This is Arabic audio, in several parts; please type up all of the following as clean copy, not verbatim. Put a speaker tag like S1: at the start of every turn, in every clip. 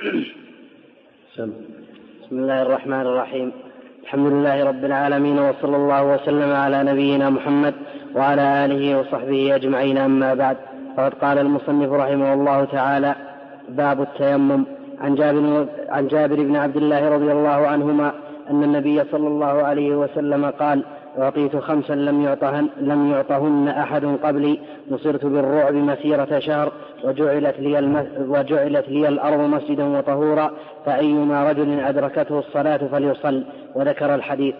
S1: بسم الله الرحمن الرحيم. الحمد لله رب العالمين، وصلى الله وسلم على نبينا محمد وعلى آله وصحبه أجمعين، أما بعد. فقد قال المصنف رحمه الله تعالى: باب التيمم. عن جابر بن عبد الله رضي الله عنهما أن النبي صلى الله عليه وسلم قال: أعطيت 5 لم يعطهن أحد قبلي، نصرت بالرعب مسيرة شهر، وجعلت لي الأرض مسجدا وطهورا، فأيما رجل أدركته الصلاة فليصل. وذكر الحديث.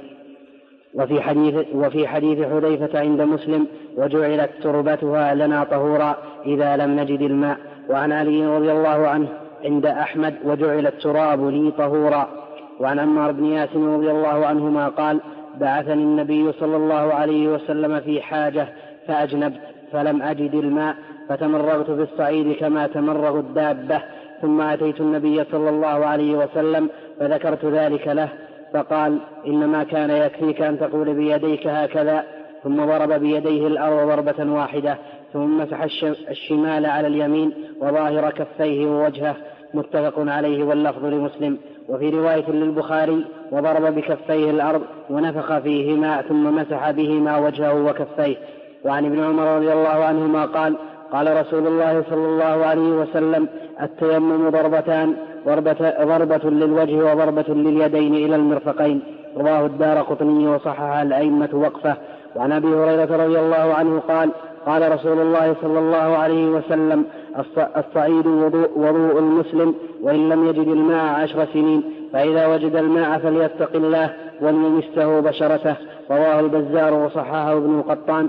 S1: وفي حديث حذيفة عند مسلم: وجعلت تربتها لنا طهورا إذا لم نجد الماء. وعن علي رضي الله عنه عند أحمد: وجعل التراب لي طهورا. وعن عمار بن ياسر رضي الله عنهما قال: بعثني النبي صلى الله عليه وسلم في حاجة فأجنبت فلم أجد الماء، فتمرغت في الصعيد كما تمرغ الدابة، ثم أتيت النبي صلى الله عليه وسلم فذكرت ذلك له، فقال: إنما كان يكفيك أن تقول بيديك هكذا. ثم ضرب بيديه الأرض ضربة واحدة، ثم مسح الشمال على اليمين وظاهر كفيه ووجهه، متفق عليه واللفظ لمسلم. وفي رواية للبخاري: وضرب بكفيه الأرض ونفخ فيهما ثم مسح بهما وجهه وكفيه. وعن ابن عمر رضي الله عنهما قال: قال رسول الله صلى الله عليه وسلم: التيمم ضربتان، ضربة للوجه وضربة لليدين إلى المرفقين. رواه الدارقطني وصححه الأئمة وقفه. وعن أبي هريرة رضي الله عنه قال: قال رسول الله صلى الله عليه وسلم: الصعيد وضوء المسلم، وإن لم يجد الماء 10 سنين، فإذا وجد الماء فليتق الله وليمسه بشرته. رواه البزار وصححه ابن القطان،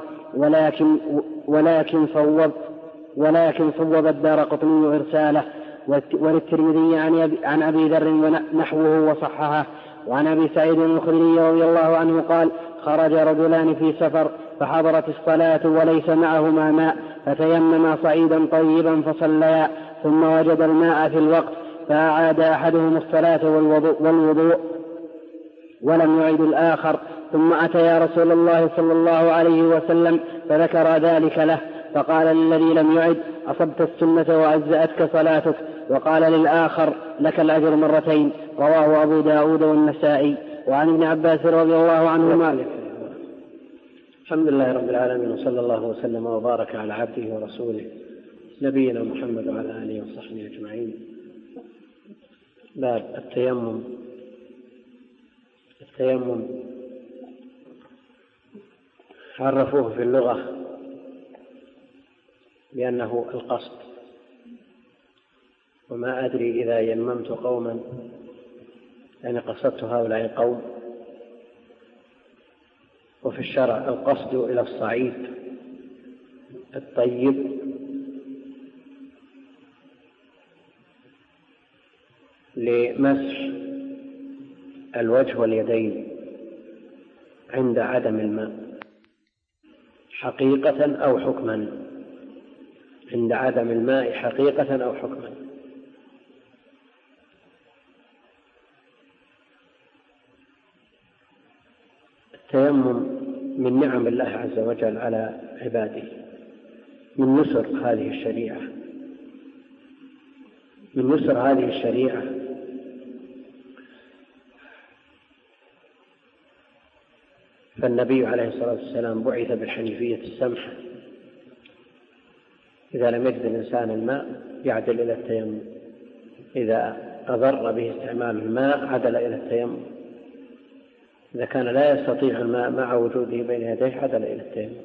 S1: ولكن صوب الدارقطني إرساله. وللترمذي عن أبي ذر نحوه وصححه. وعن أبي سعيد الخدري رضي الله عنه قال: خرج رجلان في سفر فحضرت الصلاة وليس معهما ماء، فتيمما صعيدا طيبا فصليا، ثم وجد الماء في الوقت، فأعاد أحدهم الصلاة والوضوء ولم يعد الآخر، ثم أتيا رسول الله صلى الله عليه وسلم فذكر ذلك له، فقال للذي لم يعد: أصبت السنة وأجزأتك صلاتك. وقال للآخر: لك الأجر 2. رواه أبو داود والنسائي. وعن ابن عباس رضي الله عنهما.
S2: الحمد لله رب العالمين، وصلى الله وسلم وبارك على عبده ورسوله نبينا محمد وعلى آله وصحبه أجمعين. باب التيمم. التيمم عرفوه في اللغة بأنه القصد، وما أدري إذا يممت قوما يعني قصدت هؤلاء القوم. وفي الشرع القصد إلى الصعيد الطيب لمسح الوجه واليدين عند عدم الماء حقيقة أو حكما، عند عدم الماء حقيقة أو حكما. التيمم من نعم الله عز وجل على عباده، من نصر هذه الشريعة، من نصر هذه الشريعة. فالنبي عليه الصلاة والسلام بعث بالحنيفية السمحة، إذا لم يجد الإنسان الماء يعدل إلى التيمم، إذا أضر به استعمال الماء عدل إلى التيمم، إذا كان لا يستطيع الماء مع وجوده بين يديه عدل إلى التيمم.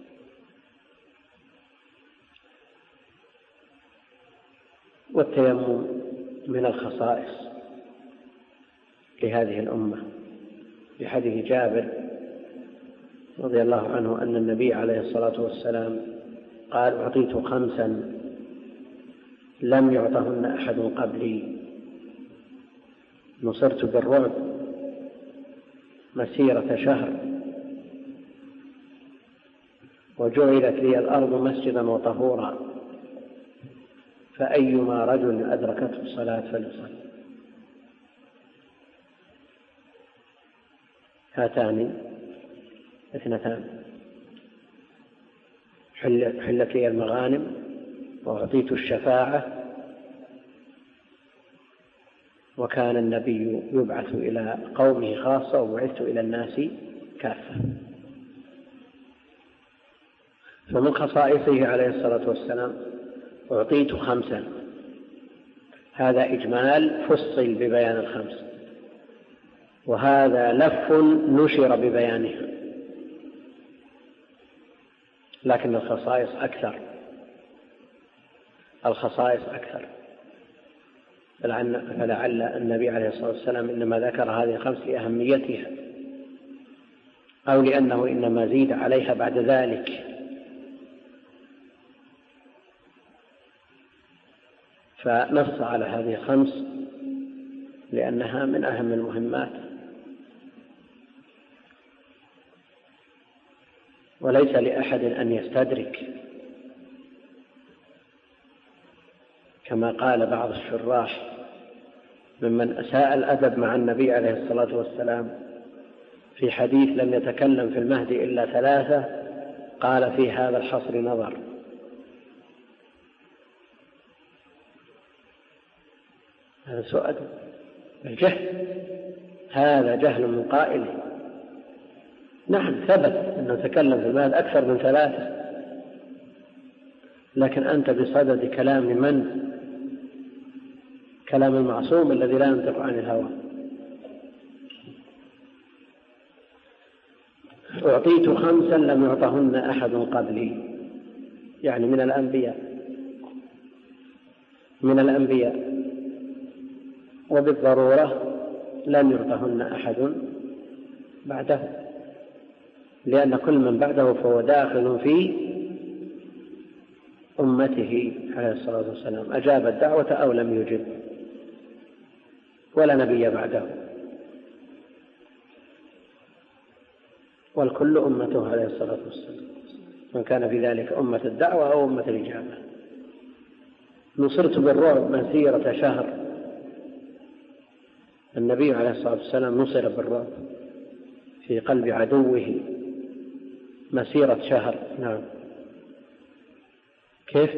S2: والتيمم من الخصائص لهذه الأمة، لحديث جابر رضي الله عنه أن النبي عليه الصلاة والسلام قال: أعطيت 5 لم يعطهن أحد قبلي، نصرت بالرعب مسيرة شهر، وجعلت لي الأرض مسجدا وطهورا، فأيما رجل أدركته الصلاة فليصلي. هاتان 2: حلت لي المغانم، وأعطيت الشفاعة، وكان النبي يبعث إلى قومه خاصة وبعثت إلى الناس كافة. فمن خصائصه عليه الصلاة والسلام أعطيت 5، هذا إجمال فصل ببيان 5، وهذا لف نشر ببيانها، لكن الخصائص أكثر. فلعل النبي عليه الصلاة والسلام إنما ذكر هذه 5 لأهميتها، أو لأنه إنما زيد عليها بعد ذلك، فنص على هذه 5 لأنها من أهم المهمات. وليس لأحد أن يستدرك، كما قال بعض الشراح ممن أساء الأدب مع النبي عليه الصلاة والسلام في حديث لم يتكلم في المهد إلا 3، قال في هذا الحصر نظر. هذا سؤال الجهل، هذا جهل من قائله. نعم ثبت أنه تكلم في المهد أكثر من 3، لكن أنت بصدد كلام من؟ كلام المعصوم الذي لا ينطق عن الهوى. أعطيت 5 لم يعطهن أحد قبلي، يعني من الأنبياء، وبالضرورة لن يعطهن أحد بعده، لأن كل من بعده فهو داخل في أمته عليه الصلاة والسلام، أجاب الدعوة أو لم يجب، ولا نبي بعده، والكل أمته عليه الصلاة والسلام، من كان في ذلك أمة الدعوة أو أمة الإجابة. نصرت بالرعب مسيرة شهر، النبي عليه الصلاة والسلام نصر بالرعب في قلب عدوه مسيرة شهر. نعم. كيف؟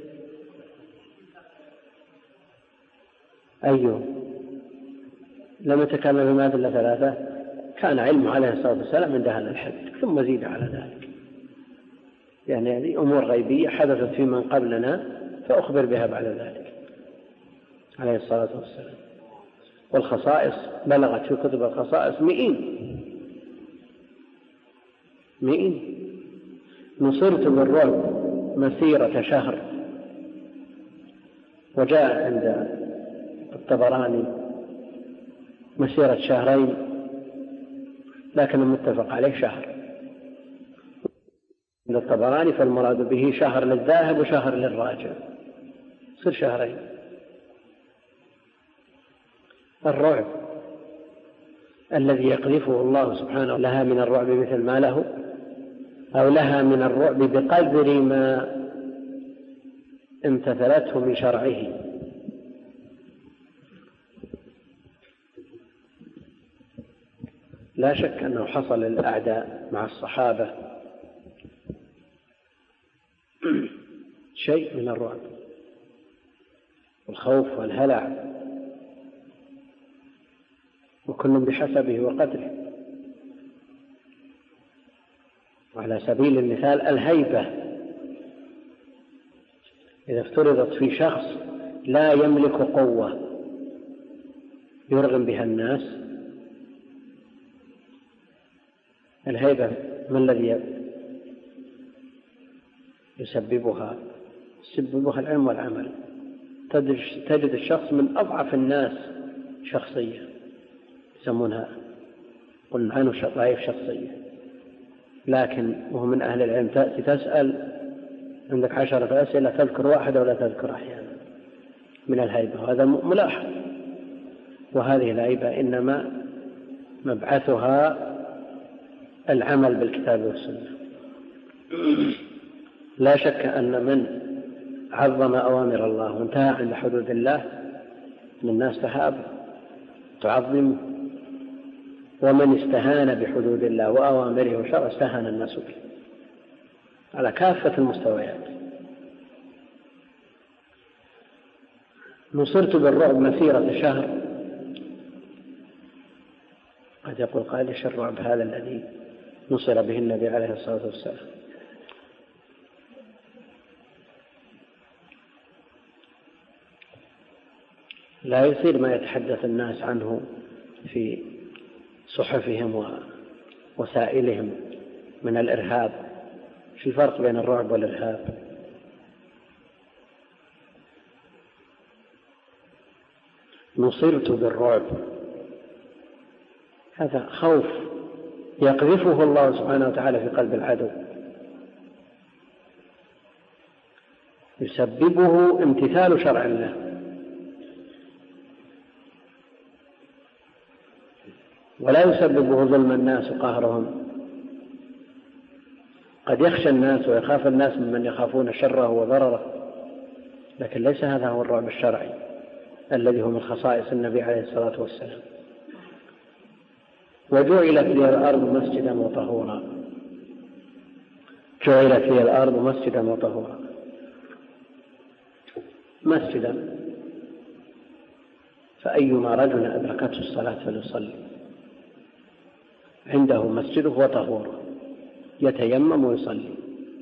S2: أيوه، لم يتكلم بما إلا 3، كان علم عليه الصلاة والسلام عند هذا الحد، ثم زيد على ذلك، يعني هذه أمور غيبية حدثت في من قبلنا فأخبر بها بعد ذلك عليه الصلاة والسلام. والخصائص بلغت في كتب الخصائص 100. نصرت بالرعب مسيرة شهر، وجاء عند الطبراني مسيرة 2 شهر، لكن المتفق عليه شهر عند الطبراني، فالمراد به شهر للذاهب وشهر للراجع، صار 2 شهر. الرعب الذي يقذفه الله سبحانه لها من الرعب مثل ما له، أو لها من الرعب بقدر ما امتثلته من شرعه. لا شك أنه حصل للأعداء مع الصحابة شيء من الرعب والخوف والهلع، وكل بحسبه وقدره. وعلى سبيل المثال الهيبة إذا افترضت في شخص لا يملك قوة يرغم بها الناس، الهيبة ما الذي يسببها العلم والعمل. تجد الشخص من أضعف الناس شخصية، يسمونها قلنا عنه ضعيف شخصية، لكن وهو من أهل العلم تأتي تسأل عندك 10 أسئلة تذكر 1 ولا تذكر أحيانا من الهيبة، وهذا ملاحظ. وهذه الهيبة إنما مبعثها العمل بالكتاب والسنة. لا شك أن من عظم أوامر الله وانتهى عند حدود الله من الناس تهاب تعظمه، ومن استهان بحدود الله وأوامره وشرع استهان الناس به على كافة المستويات. نصرت بالرعب مسيرة 1 شهر، قد يقول قائل ايش الرعب هذا الذي نصر به النبي عليه الصلاة والسلام؟ لا يصير ما يتحدث الناس عنه في صحفهم ووسائلهم من الإرهاب. شو الفرق بين الرعب والإرهاب؟ نصرت بالرعب، هذا خوف يقذفه الله سبحانه وتعالى في قلب العدو، يسببه امتثال شرع الله. ولا يسببه ظلم الناس وقهرهم. قد يخشى الناس ويخاف الناس ممن يخافون شره وضرره، لكن ليس هذا هو الرعب الشرعي الذي هو من خصائص النبي عليه الصلاة والسلام. وجعلت لي الأرض مسجدا وطهورا، جعلت لي الأرض مسجدا وطهورا. مسجدا فأيما رجل أدركته الصلاة فليصلي، عنده مسجده وطهوره يتيمم ويصلي.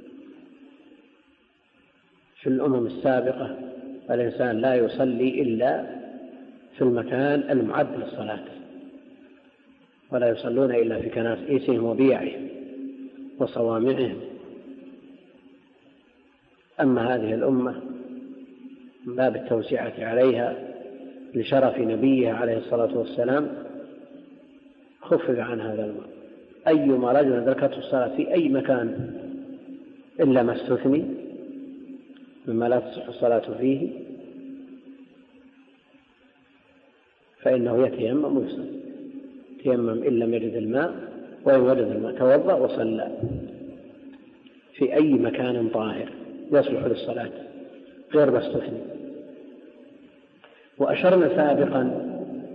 S2: في الأمم السابقة الإنسان لا يصلي إلا في المكان المعد للصلاة، ولا يصلون إلا في كنائسهم وبيعهم وصوامعهم. أما هذه الأمة من باب التوسعة عليها لشرف نبيه عليه الصلاة والسلام خفف عن هذا الأمر. أيما رجل أدركته الصلاة في أي مكان إلا ما استثني مما لا تصح الصلاة فيه فإنه يتيمم ويصلي. يتيمم إن لم يجد الماء، وإن وجد الماء توضأ وصلى في أي مكان طاهر يصلح للصلاة غير ما استثني. وأشرنا سابقا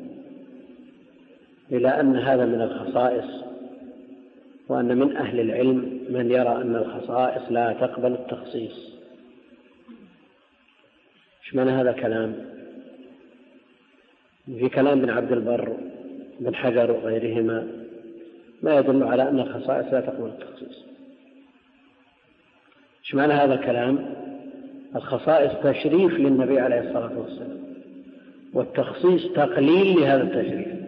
S2: إلى أن هذا من الخصائص، وأن من أهل العلم من يرى أن الخصائص لا تقبل التخصيص. إيش معنى هذا الكلام؟ في كلام ابن عبد البر بن حجر وغيرهما ما يدل على أن الخصائص لا تقبل التخصيص. إيش معنى هذا الكلام؟ الخصائص تشريف للنبي عليه الصلاة والسلام، والتخصيص تقليل لهذا التشريف.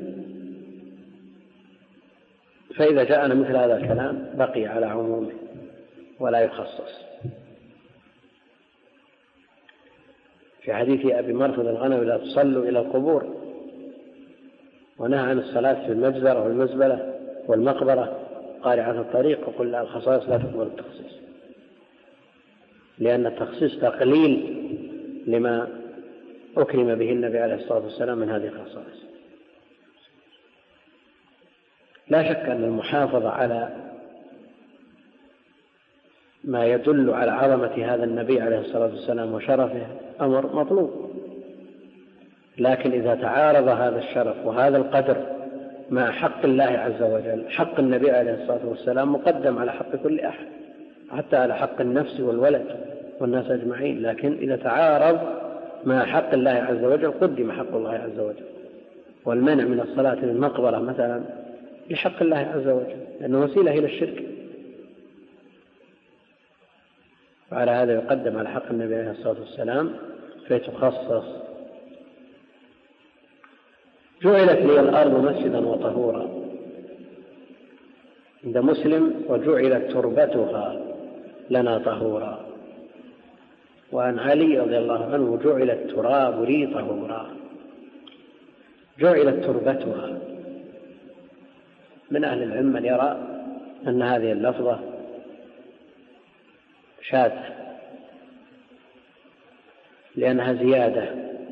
S2: فإذا جاءنا مثل هذا الكلام بقي على عمومه ولا يخصص. في حديث أبي مرثد الغنوي لا تصلوا إلى القبور، ونهى عن الصلاة في المجزرة والمزبلة والمقبرة قارعة الطريق، وقل لا، الخصائص لا تقبل التخصيص، لأن التخصيص تقليل لما أكرم به النبي عليه الصلاة والسلام من هذه الخصائص. لا شك أن المحافظة على ما يدل على عظمة هذا النبي عليه الصلاة والسلام وشرفه أمر مطلوب، لكن إذا تعارض هذا الشرف وهذا القدر مع حق الله عز وجل، حق النبي عليه الصلاة والسلام مقدم على حق كل أحد، حتى على حق النفس والولد والناس أجمعين. لكن إذا تعارض مع حق الله عز وجل قدم حق الله عز وجل. والمنع من الصلاة في المقبرة مثلا لحق الله عز وجل، لأنه وسيلة إلى الشرك، وعلى هذا يقدم على حق النبي عليه الصلاة والسلام فيتخصص. جعلت لي الأرض مسجدا وطهورا عند مسلم، وجعلت تربتها لنا طهورا. وعن علي رضي الله عنه جعل التراب لي طهورا. جعلت تربتها، من أهل العلم من يرى أن هذه اللفظة شاذة لأنها زيادة،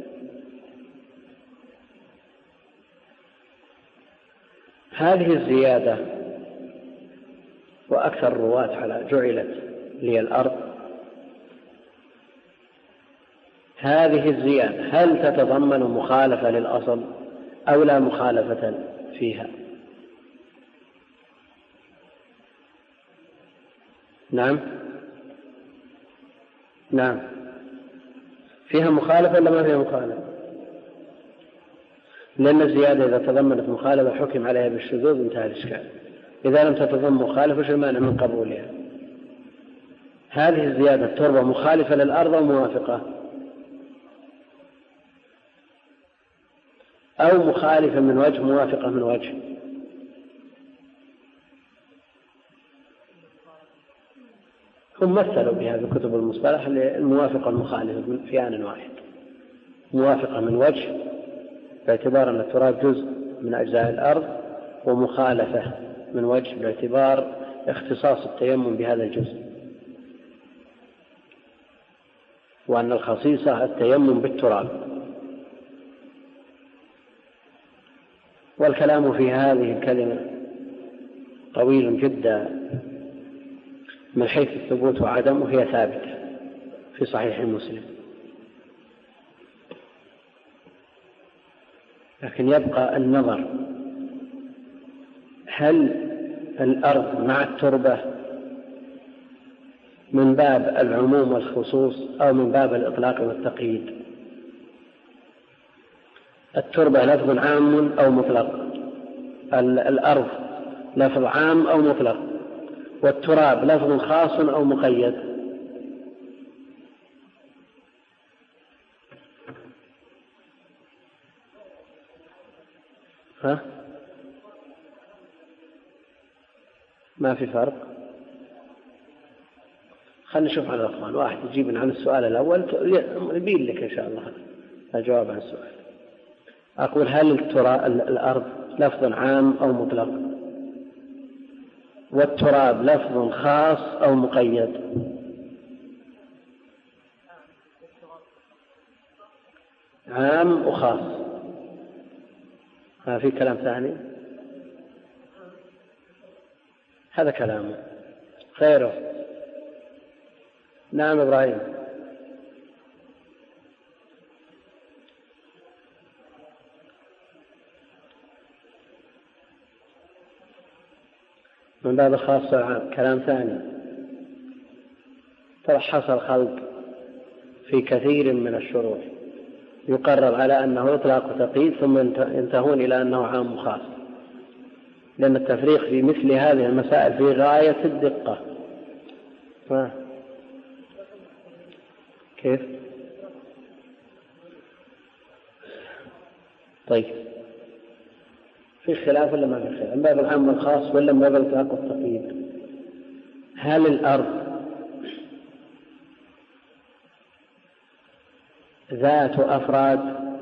S2: هذه الزيادة وأكثر الرواة على جعلت لي الأرض، هذه الزيادة هل تتضمن مخالفة للأصل أو لا مخالفة فيها؟ نعم فيها مخالفة ولا ما فيها مخالفة؟ لأن الزيادة إذا تضمنت مخالفة حكم عليها بالشذوذ انتهى الإشكال. إذا لم تتضمن مخالفة وش المانع من قبولها؟ هذه الزيادة التربة مخالفة للأرض أو موافقة أو مخالفة من وجه موافقة من وجه؟ هم مثلوا بها في كتب المصطلح الموافقة المخالفة في آن واحد، موافقة من وجه باعتبار أن التراب جزء من أجزاء الأرض، ومخالفة من وجه باعتبار اختصاص التيمم بهذا الجزء، وأن الخصيصة التيمم بالتراب. والكلام في هذه الكلمة طويل جدا من حيث الثبوت وعدم، وهي ثابتة في صحيح مسلم، لكن يبقى النظر هل الأرض مع التربة من باب العموم والخصوص أو من باب الإطلاق والتقييد؟ التربة لفظ عام أو مطلق، الأرض لفظ عام أو مطلق، والتراب لفظ خاص أو مقيد؟ ها؟ ما في فرق. خلنا نشوف على الأخوان، واحد يجيب عن السؤال الأول يبين لك إن شاء الله الجواب عن السؤال. أقول هل الأرض لفظ عام أو مطلق، والتراب لفظ خاص أو مقيد؟ عام وخاص، ما في كلام ثاني. هذا كلامه خيره. نعم إبراهيم. من باب الخاص والعام كلام ثاني. ترى حصل خلط في كثير من الشروح، يقرر على أنه إطلاق وتقييد ثم ينتهون إلى أنه عام وخاص، لأن التفريق في مثل هذه المسائل في غاية الدقة. كيف؟ طيب، في خلاف ولا ما في خلاف؟ من باب العام والخاص ولا من باب الإطلاق والتقييد؟ هل الأرض ذات أفراد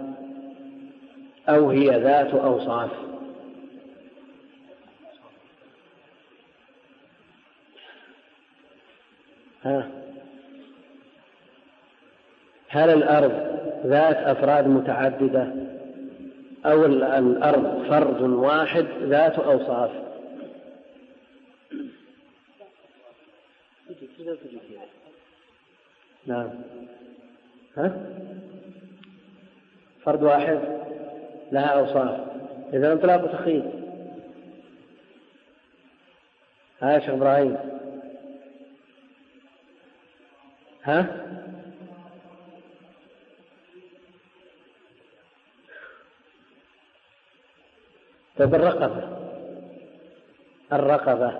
S2: أو هي ذات أوصاف؟ هل الأرض ذات أفراد متعددة أو الأرض فرد واحد ذات أوصاف؟ نعم. فرد واحد لها أوصاف، إذا انطلاق وتخييد. يا شيخ إبراهيم. طيب، الرقبة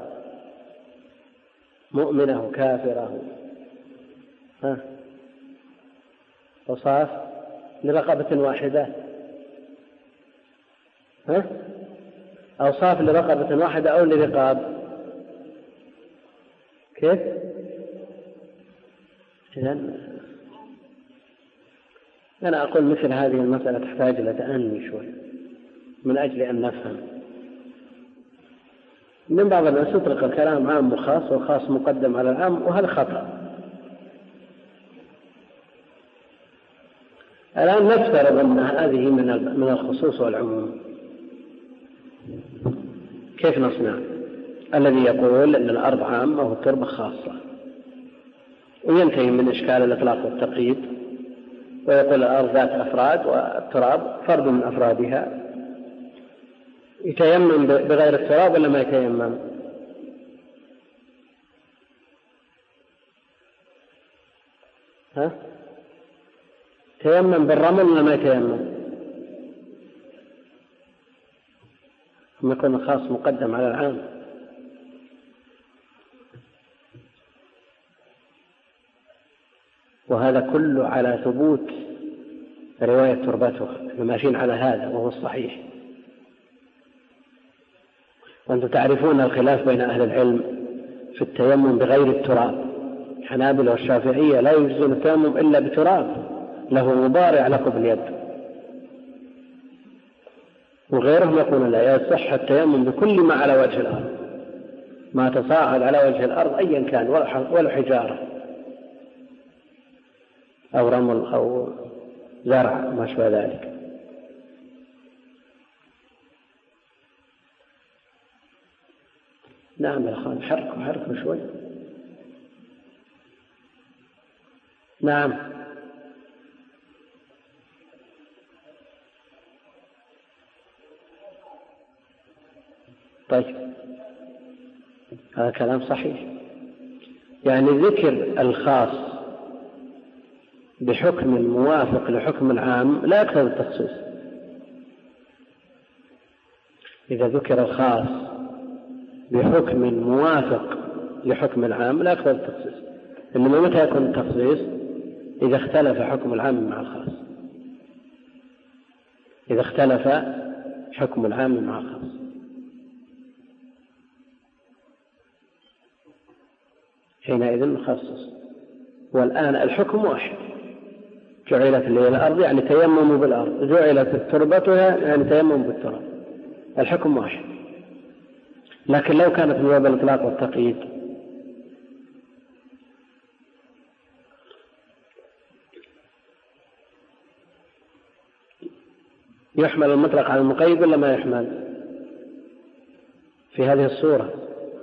S2: مؤمنة كافرة، أوصاف لرقبة واحدة، أوصاف لرقبة واحدة أو لرقاب؟ كيف؟ إذن أنا أقول مثل هذه المسألة تحتاج إلى تأني شوي من أجل أن نفهم. من بعض الناس يطلق الكلام عام وخاص والخاص مقدم على العام، وهذا خطأ. الآن نفترض أن هذه من الخصوص والعموم، كيف نصنع؟ الذي يقول أن الأرض عامة والتربة خاصة، وينتهي من إشكال الإطلاق والتقييد، ويقول الأرض ذات أفراد والتراب فرد من أفرادها. يتيمم بغير التراب ولا ما يتيمم؟ تيمم بالرمل ولا ما يتيمم؟ ثم يكون الخاص مقدم على العام. وهذا كله على ثبوت رواية تربتها، ماشيين على هذا وهو الصحيح. وأنتم تعرفون الخلاف بين أهل العلم في التيمم بغير التراب. الحنابلة والشافعية لا يجوز التيمم إلا بتراب له غبار يعلق باليد، وغيرهم يقولون لا يصح التيمم بكل ما على وجه الأرض، ما تصاعد على وجه الأرض أيا كان، ولا حجارة أو رمل أو زرع ما شابه ذلك. نعم يا أخوان، حركوا شوي. نعم. طيب هذا كلام صحيح، يعني ذكر الخاص بحكم موافق لحكم العام لا يقتضي التخصيص. إذا ذكر الخاص بحكم موافق لحكم العام لا يقتضي التخصيص، إنما متى يكون التخصيص؟ إذا اختلف حكم العام مع الخاص، إذا اختلف حكم العام مع الخاص. حينئذ نخصص. والآن الحكم واحد، جعلت لي الأرض يعني تيمم بالأرض، جعلت تربتها يعني تيمم بالتراب، الحكم واحد. لكن لو كانت من باب الإطلاق والتقييد يحمل المطلق على المقيد ولا ما يحمل في هذه الصورة؟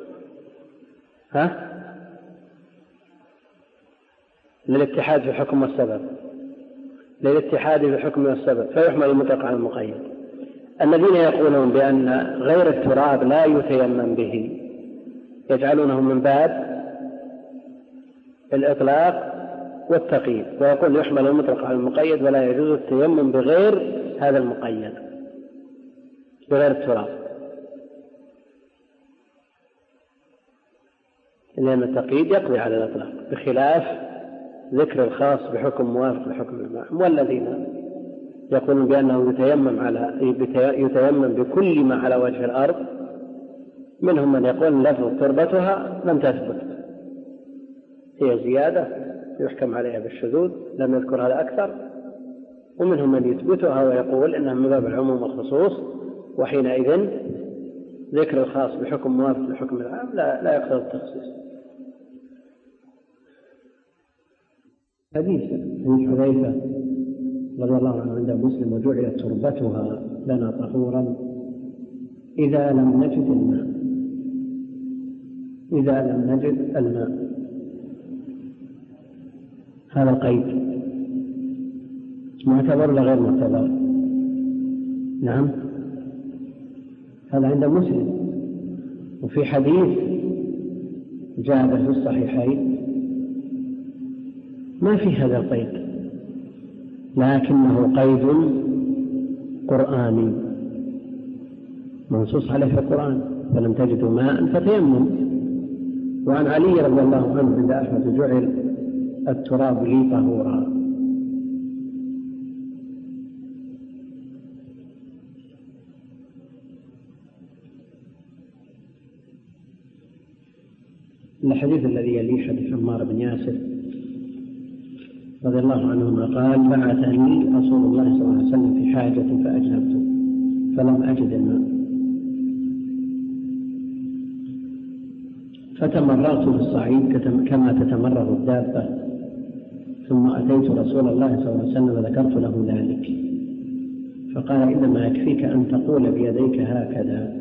S2: للاتحاد في الحكم والسبب، للاتحاد في الحكم والسبب فيحمل المطلق على المقيد. الذين يقولون بأن غير التراب لا يتيمم به يجعلونه من باب الإطلاق والتقييد، ويقول يحمل المطلق على المقيد ولا يجوز التيمم بغير هذا المقيد، بغير التراب، لأن التقييد يقضي على الإطلاق بخلاف ذكر الخاص بحكم موافق لحكم العام. والذين يقولون بأنه يتيمم بكل ما على وجه الأرض، منهم من يقول لفظ تربتها لم تثبت، هي زيادة يحكم عليها بالشذوذ، لم يذكر هذا أكثر، ومنهم من يثبتها ويقول إنها من باب العموم والخصوص، وحينئذ ذكر الخاص بحكم موافق لحكم العام لا يقتضي التخصيص. حديث حذيفة رضي الله عنه عند مسلم: وجعلت تربتها لنا طهورا إذا لم نجد الماء. إذا لم نجد الماء، هذا القيد معتبر ولا غير معتبر؟ نعم، هذا عند مسلم. وفي حديث جاء في الصحيحين ما في هذا القيد، لكنه قيد قرآني منصوص عليه في القرآن: فلم تجدوا ماء فتيمموا. وعن علي رضي الله عنه عند أحمد: جعل التراب لي طهورا. الحديث الذي يليه حديث عمار بن ياسر رضي الله عنهما قال: بعثني رسول الله صلى الله عليه وسلم في حاجة فأجنبت فلم أجد الماء، فتمررت في الصعيد كما تتمرر الدابة، ثم أتيت رسول الله صلى الله عليه وسلم وذكرت له ذلك، فقال: إنما يكفيك أن تقول بيديك هكذا،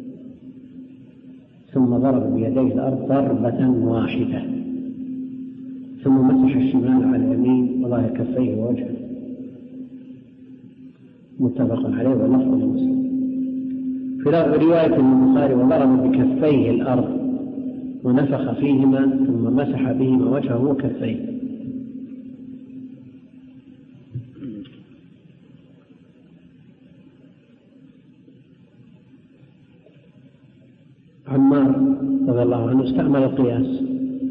S2: ثم ضرب بيديه الأرض ضربة واحدة، ثم مسح الشمال على اليمين وظاهر كفيه ووجهه. متفق عليه واللفظ لمسلم. في رواية البخاري: وضرب بكفيه الأرض ونفخ فيهما ثم مسح بهما وجهه وكفيه. عمار رضي الله عنه استعمل القياس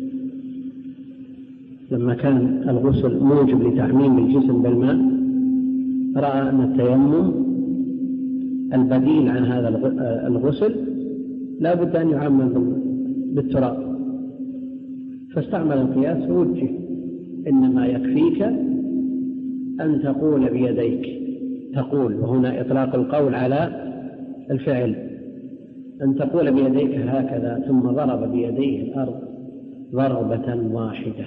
S2: لما كان الغسل موجب لتعميم الجسم بالماء، رأى أن التيمم البديل عن هذا الغسل لا بد أن يعمم بالتراب، فاستعمل القياس فوجه إنما يكفيك أن تقول بيديك، تقول، وهنا إطلاق القول على الفعل، أن تقول بيديك هكذا، ثم ضرب بيديه الأرض ضربة واحدة،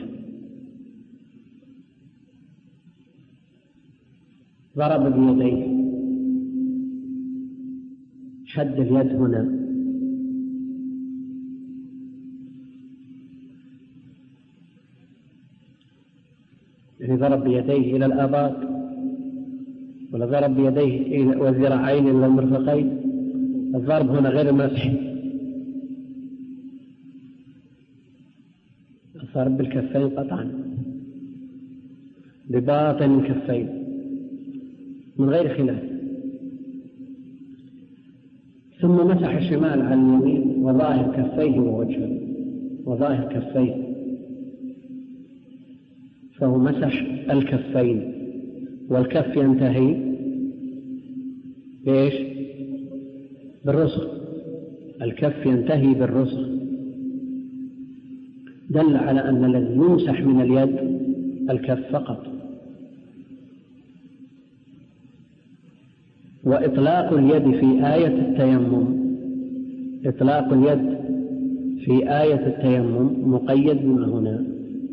S2: ضرب بيديه، شد اليد هنا، يعني ضرب بيديه إلى الآباط، ولا ضرب بيديه والذراعين إلى المرفقين. الضرب هنا غير المسح، الضرب بالكفين قطعا، بباطن الكفين من غير خلاف. ثم مسح الشمال على اليمين وظاهر كفيه ووجهه، وظاهر كفيه، فهو مسح الكفين، والكف ينتهي بإيش؟ بالرسغ، الكف ينتهي بالرسغ، دل على أن الذي يمسح من اليد الكف فقط. وإطلاق اليد في آية التيمم، إطلاق اليد في آية التيمم مقيد بما هنا،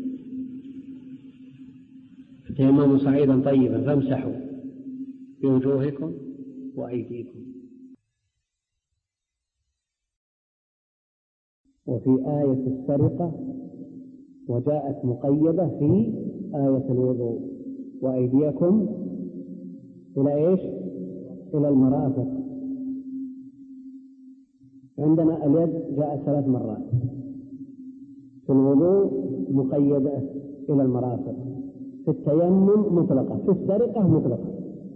S2: تيمموا صعيدا طيبا فامسحوا بوجوهكم وأيديكم. وفي آية السرقة وجاءت مقيدة في آية الوضوء، وأيديكم إلى إيش؟ إلى المرافق. عندنا اليد جاءت 3 مرات، في الوضوء مقيدة إلى المرافق، في التيمم مطلقة، في السرقة مطلقة.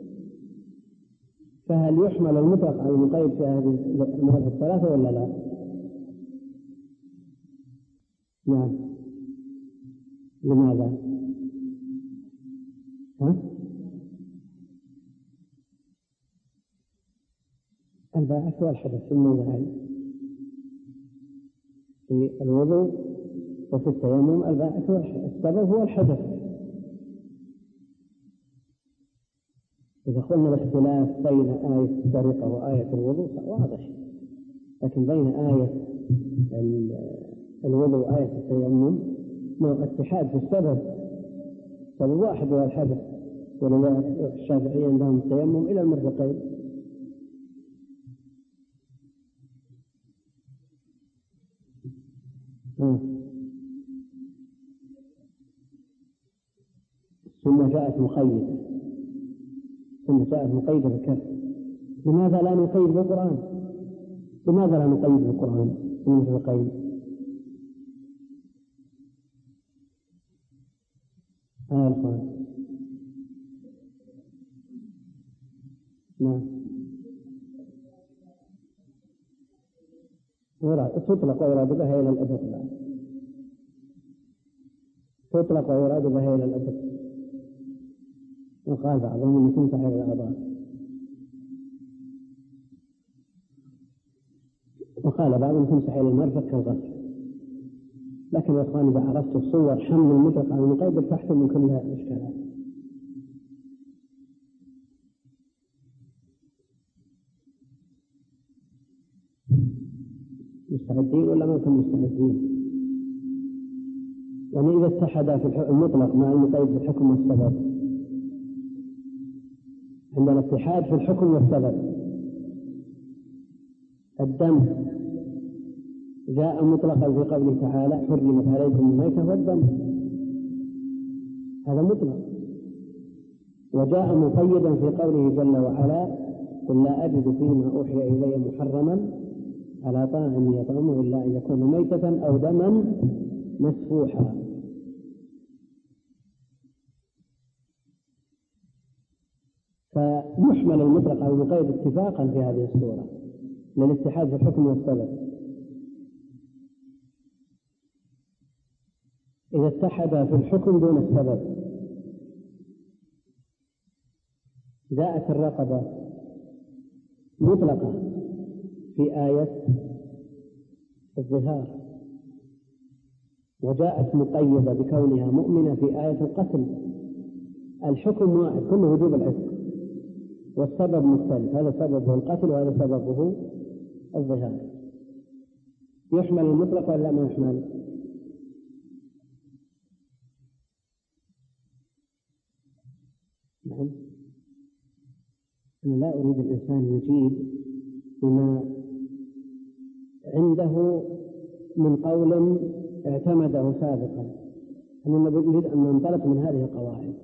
S2: فهل يحمل المطلق على المقيد في هذه المرات الثلاثة ولا لا؟ نعم. لماذا؟ الباعث والحدث في الموضعين، في الوضوء وفي التيمم الباعث والحدث، السبب هو الحدث. إذا قلنا الاختلاف بين آية السرقة وآية الوضوء واضح، لكن بين آية الوضوء وآية التيمم نوع اتحاد في السبب، سبب واحد هو الحدث. ولذلك الشافعية عندهم التيمم إلى المرفقين. ثم جاءت مقيدة، ثم جاءت مقيدة بالكف. لماذا لا نقيد بالقرآن؟ لماذا لا نقيد بالقرآن المرفقين؟ القرآن نعم تطلق ويراد بها إلى الأبد، تطلق ويراد بها إلى الأبد. وقال بعضهم أن تمسح إلى الأعضاء، وقال بعضهم تمسح إلى المرفق كالغسل. لكن يا أخواني إذا عرفت الصور حمل المطلق على المقيد ارتحتم من كل الإشكالات. مستعدين ولا ما كانوا مستعدين؟ يعني إذا اتحد في المطلق مع المقيد في الحكم والسبب، عندنا اتحاد في الحكم والسبب. الدم جاء مطلقا في قوله تعالى حرمت عليكم الميتة والدم، هذا مطلق. وجاء مقيدا في قوله جل وعلا قل لا أجد فيما أوحي إلي محرما على طاعم يطعمه إلا أن يكون ميتة أو دما مسفوحا. فيحمل المطلق على المقيد اتفاقا في هذه الصورة للاتحاد في الحكم والسبب. إذا اتحد في الحكم دون السبب. جاءت الرقبة مطلقة في آية الظهار، وجاءت مقيدة بكونها مؤمنة في آية القتل. الحكم واحد، كله وجوب العتق، والسبب مختلف، هذا سببه القتل وهذا سببه الظهار. يحمل المطلق ولا ما يحمل؟ نعم. أنا لا أريد الإنسان يجيب بما عنده من قول اعتمده سابقا. أنا نريد أن ننطلق من هذه القواعد،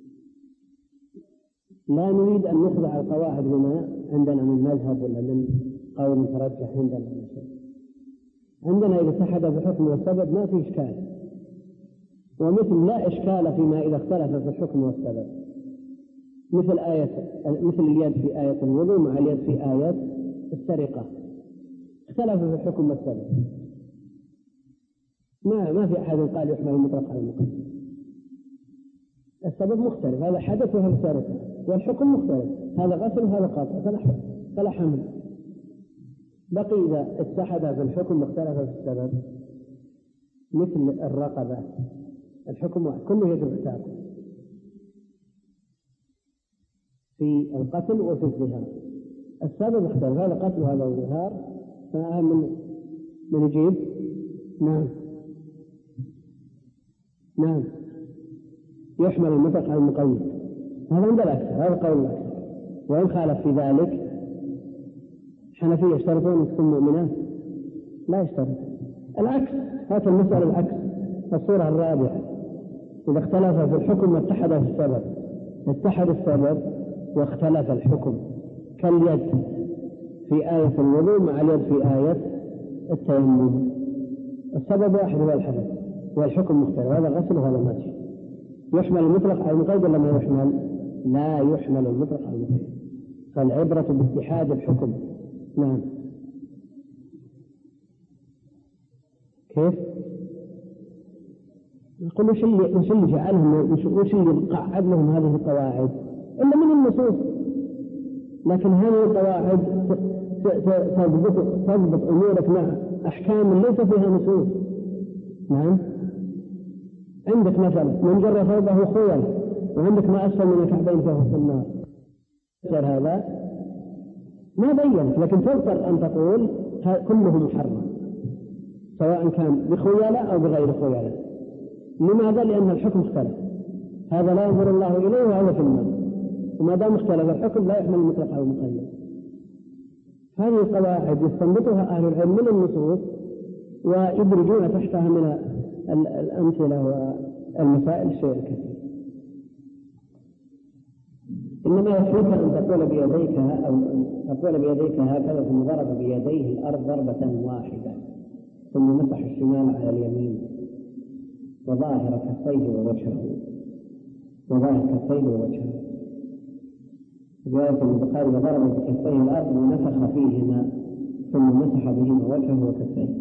S2: لا نريد أن نخضع القواعد بما عندنا من مذهب ولا من قول ترجح عندنا من شيء. عندنا إذا اتحد بحكم والسبب ما في إشكال، ومثل لا إشكال فيما إذا اختلف في الحكم والسبب، مثل اليد في آية الوضوء مع اليد في آية السرقة، اختلفوا في الحكم والسبب، ما في أحد قال يحمل المطلق على المقيد. السبب مختلف، هذا حدث وهذا سرقة، والحكم مختلف، هذا غسل وهذا قاطع، فلا حمل. بقي إذا اتحد في الحكم واختلف في السبب، مثل الرقبة، الحكم واحد، كله يجب عتاقه في القتل وفي الظهار. السبب اختلف، هذا قتل وهذا ظهار، فأهم من يجيب. نعم يحمل المطلق على المقيد، هذا عند الأكثر، هذا قول الأكثر. وإن خالف في ذلك الحنفية يشترطون أن تكون مؤمنات؟ لا يشترط. العكس، هذه المسألة العكس. الصورة الرابعة، إذا اختلف في الحكم واتحد في السبب، اتحد السبب واختلف الحكم، كاليد في آية الوضوء مع اليد في آية التيمم، السبب واحد هو الحدث والحكم مختلف، هذا غسل وهذا ماشي. يحمل المطلق على المقيد ولا ما يحمل؟ لا يحمل المطلق على المقيد، فالعبرة باتحاد الحكم. نعم. كيف؟ نقول وش اللي جعلهم، وش اللي قعد لهم هذه القواعد إلا من النصوص، لكن هذه القواعد تضبط أمورك مع أحكام ليس فيها نصوص. نعم. عندك مثلا من جر ثوبه خيل، وعندك ما أسفل من الكعبين فهو في النار، هذا ما بيّنت، لكن تضطر أن تقول كله محرم سواء كان بخيالة أو بغير خيالة. لماذا؟ لأن الحكم اختلف، هذا لا ينظر الله إليه وهذا في النار، وما دام اختلف الحكم لا يحمل المطلق على المقيد. هذه القواعد يستنبطها أهل العلم من النصوص ويدرجون تحتها من الأمثلة والمسائل الشيء الكثير. إنما يكفيك أن تقول بيديك هكذا ثم ضرب بيديه الأرض ضربة واحدة، ثم مسح الشمال على اليمين وظاهر كفيه ووجهه، رواية البخاري وضرب بكفيه الأرض ونفخ فيهما ثم مسح بهما وجهه وكفيه.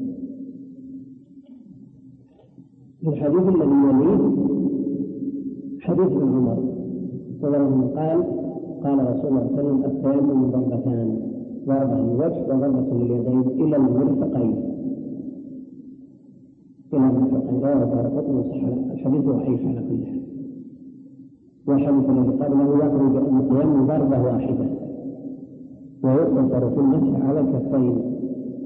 S2: في الحديث الذي يليه حديث ابن عمر رضي الله عنه قال رسول الله صلى الله عليه وسلم: التيمم ضربتان، ضربة للوجه وضربة لليدين إلى المرفقين. رواه الدارقطني وصححه. الحديث ضعيف على كل حال. والحديث الذي قبله يخرج بأن التيمم ضربة واحدة ويقتصر في المسح على الكفين.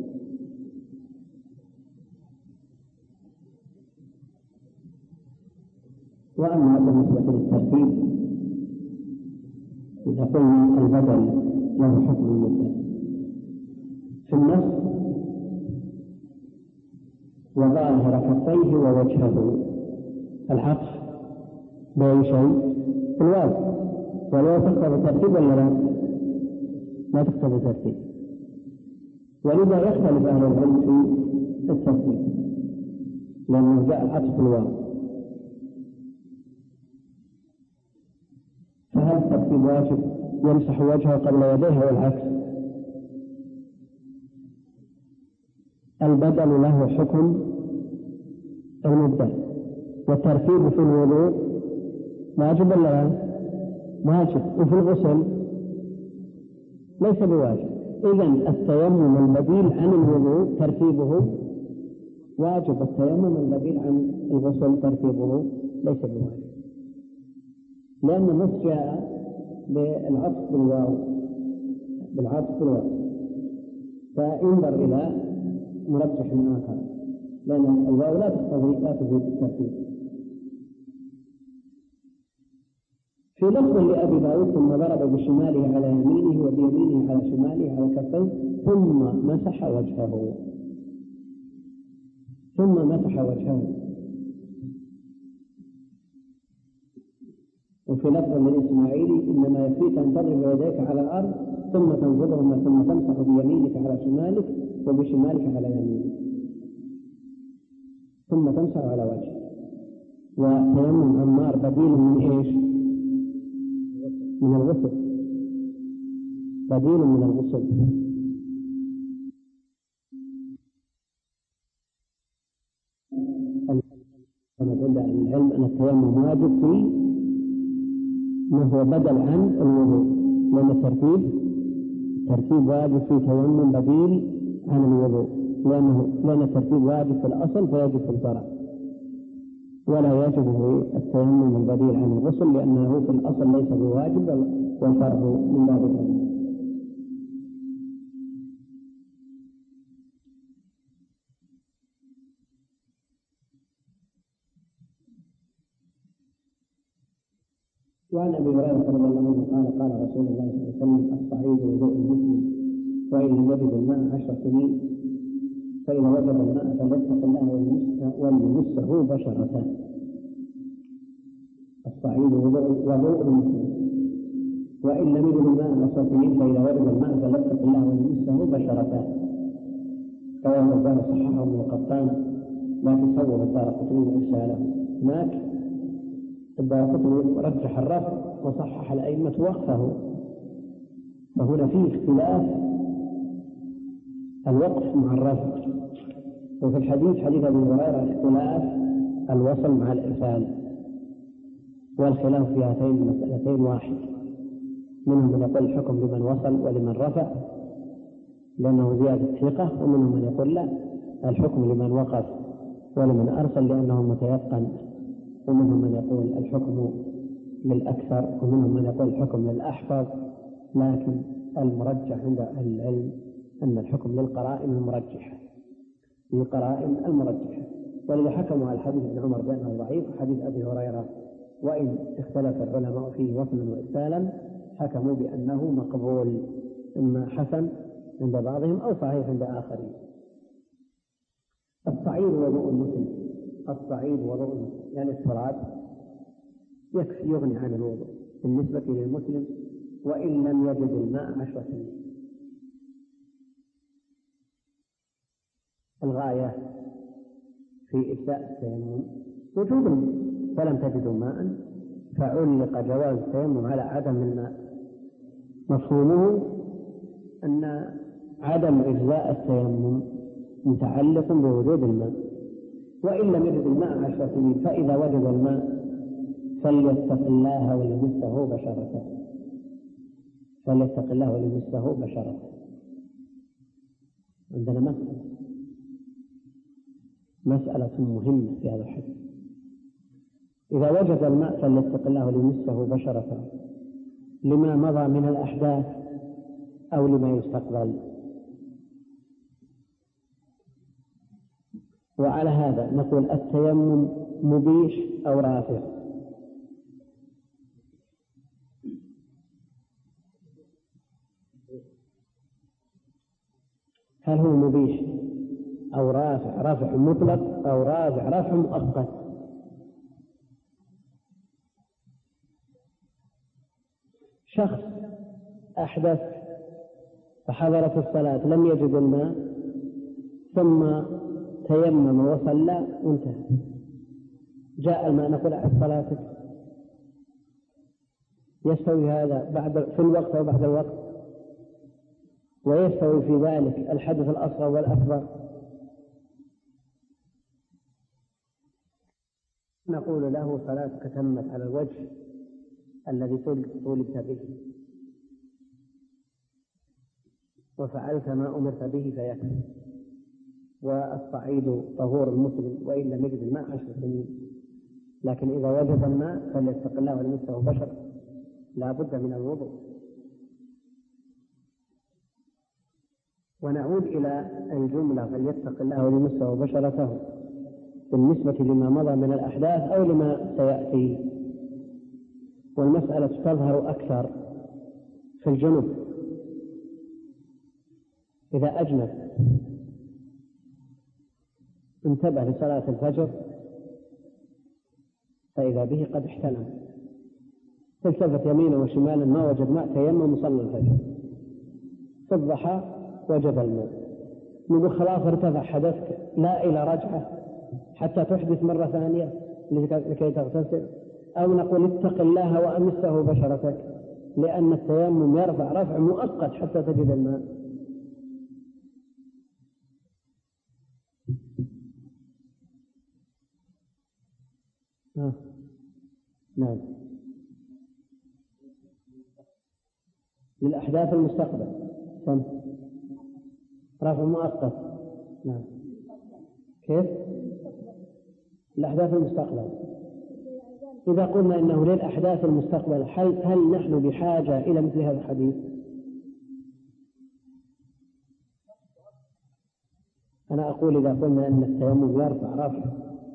S2: وأما بالنسبة للترتيب، إذا قلنا البدل له حكم المبدل في النص وظاهر كفيه ووجهه، العطف بأي شيء في الواو، ولو تقتضي ترتيب ولا لا؟ لا تقتضي ترتيب، ولذا يختلف أهل العلم في الترتيب، لأنه جاء العطف في الواو. فهل الترتيب واجب يمسح وجهه قبل يديه والعكس؟ البدل له حكم المبدل، والترتيب في الوضوء واجب ولا لا؟ واجب. وفي الغسل ليس بواجب. إذن التيمم البديل عن الوضوء ترتيبه واجب، التيمم البديل عن الغسل ترتيبه ليس بواجب، لأن النص جاء بالعطف بالواو، فانظر إلى مرجح آخر، لأن الواو لا تفيد الترتيب. في لفظ لأبي داود ثم ضرب بشماله على يمينه وبيمينه على شماله على كفيه ثم مسح وجهه. وفي لفظ للإسماعيلي إنما يكفيك أن تضرب يديك على الأرض ثم تنفضهما ثم تمسح بيمينك على شمالك وبشمالك على يمينك ثم تمسح على وجهك. وتيمم عمار بديل من إيش؟ من الغسل، بديل من الغسل. عند العلم أن التيمم واجب في ما هو بدل عن الوضوء، لأن الترتيب واجب في تيمم بديل عن الوضوء، لأن الترتيب واجب في الأصل فيجب في الفرع، ولا يجب في التيمم البديل عن الغسل لأنه في الأصل ليس بواجب والفرع من باب الأولى. وعن أبي هريرة رضي الله عنه قال قال رسول الله صلى الله عليه وسلم: الصعيد وضوء المسلم، وإن لم يجد الماء 10 سنين فإذا وجد الماء فليتق الله وليمسه بشرته. الصعيد وضوء المسلم، وإن لم يجد الماء 10 سنين فإذا وجد الماء فليتق الله وليمسه بشرته. رواه البخاري صححه ابن القطان، لكن صوب الدارقطني إرساله. هناك الدارقطني رجح الرفع وصحح الأئمة وقفه، فهنا فيه اختلاف الوقف مع الرفع، وفي الحديث حديث أبي هريرة اختلاف الوصل مع الإرسال، والخلاف في هاتين المسألتين واحد، منهم من يقول الحكم لمن وصل ولمن رفع لأنه زيادة ثقة، ومنهم من يقول لا، الحكم لمن وقف ولمن أرسل لأنه متيقن، ومنهم من يقول الحكم للأكثر، ومنهم من يقول الحكم للأحفظ، لكن المرجح عند أهل العلم أن الحكم للقرائن المرجحة، ولذا حكموا على حديث ابن عمر بأنه ضعيف، وحديث أبي هريرة وإن اختلف العلماء فيه وصلا وإرسالا حكموا بأنه مقبول، إما حسن عند بعضهم أو صحيح عند آخرين. الصعيد وضوء المسلم، يعني التراب يكفي يغني عن الوضوء بالنسبة للمسلم وإن لم يجد الماء 10 سنين. الغاية في إجزاء التيمم وجود فلم تجدوا ماء فعلق جواز التيمم على عدم الماء، مفهومه أن عدم إجزاء التيمم متعلق بوجود الماء، وإن لم يجد الماء 10 سنين فإذا وجد الماء فليتق الله وليمسه بشرته. عندنا مسألة مهمة في هذا الحديث: إذا وجد الماء فليتق الله وليمسه بشرته، لما مضى من الأحداث أو لما يستقبل؟ وعلى هذا نقول التيمم مبيح أو رافع؟ هل هو مبيح أو رافع مطلق أو رافع مؤقت؟ شخص أحدث فحضرت الصلاة لم يجد الماء ثم تيمم وصلى وانتهى، جاء الماء نقول أحد صلاتك، يستوي هذا في الوقت أو بعد الوقت؟ ويستوي في ذلك الحدث الأصغر والأكبر؟ نقول له صلاتك تمت على الوجه الذي طولبت به، وفعلت ما أمرت به فيكفي، والصعيد طهور المسلم وإن لم يجد الماء 10 سنين، لكن إذا وجد الماء فليتق الله وليمسه بشر، لا بد من الوضوء. ونعود إلى الجملة فليتق الله وليمسه بشرته بالنسبة لما مضى من الأحداث أو لما سيأتي، والمسألة تظهر أكثر في الجنوب. إذا أجنب انتبه لصلاة الفجر فإذا به قد احتلم، التفت يمينا وشمالا ما وجد ماء تيمم وصلى الفجر، في الضحى وجد الماء، نقول خلاص ارتفع حدثك، لا إلى رجعة حتى تحدث مرة ثانية لكي تغتسل، أو نقول اتق الله وأمسه بشرتك، لأن التيمم يرفع رفع مؤقت حتى تجد الماء. نعم، للأحداث المستقبل رفع مؤقت. نعم، كيف؟ الأحداث المستقبل إذا قلنا إنه للأحداث المستقبل هل نحن بحاجة إلى مثل هذا الحديث؟ أنا أقول إذا قلنا إن التيمم يرفع رفع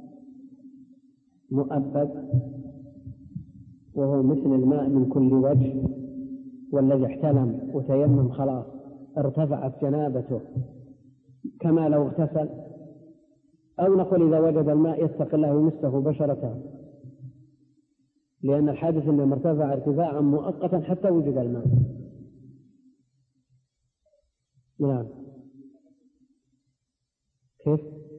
S2: مؤبد وهو مثل الماء من كل وجه، والذي احتلم وتيمم خلاص ارتفعت جنابته كما لو اغتسل، أو نقول إذا وجد الماء يتق الله ويمسه بشرته، لأن الحادث إنما ارتفع ارتفاعا مؤقتا حتى وجد الماء. نعم، كيف؟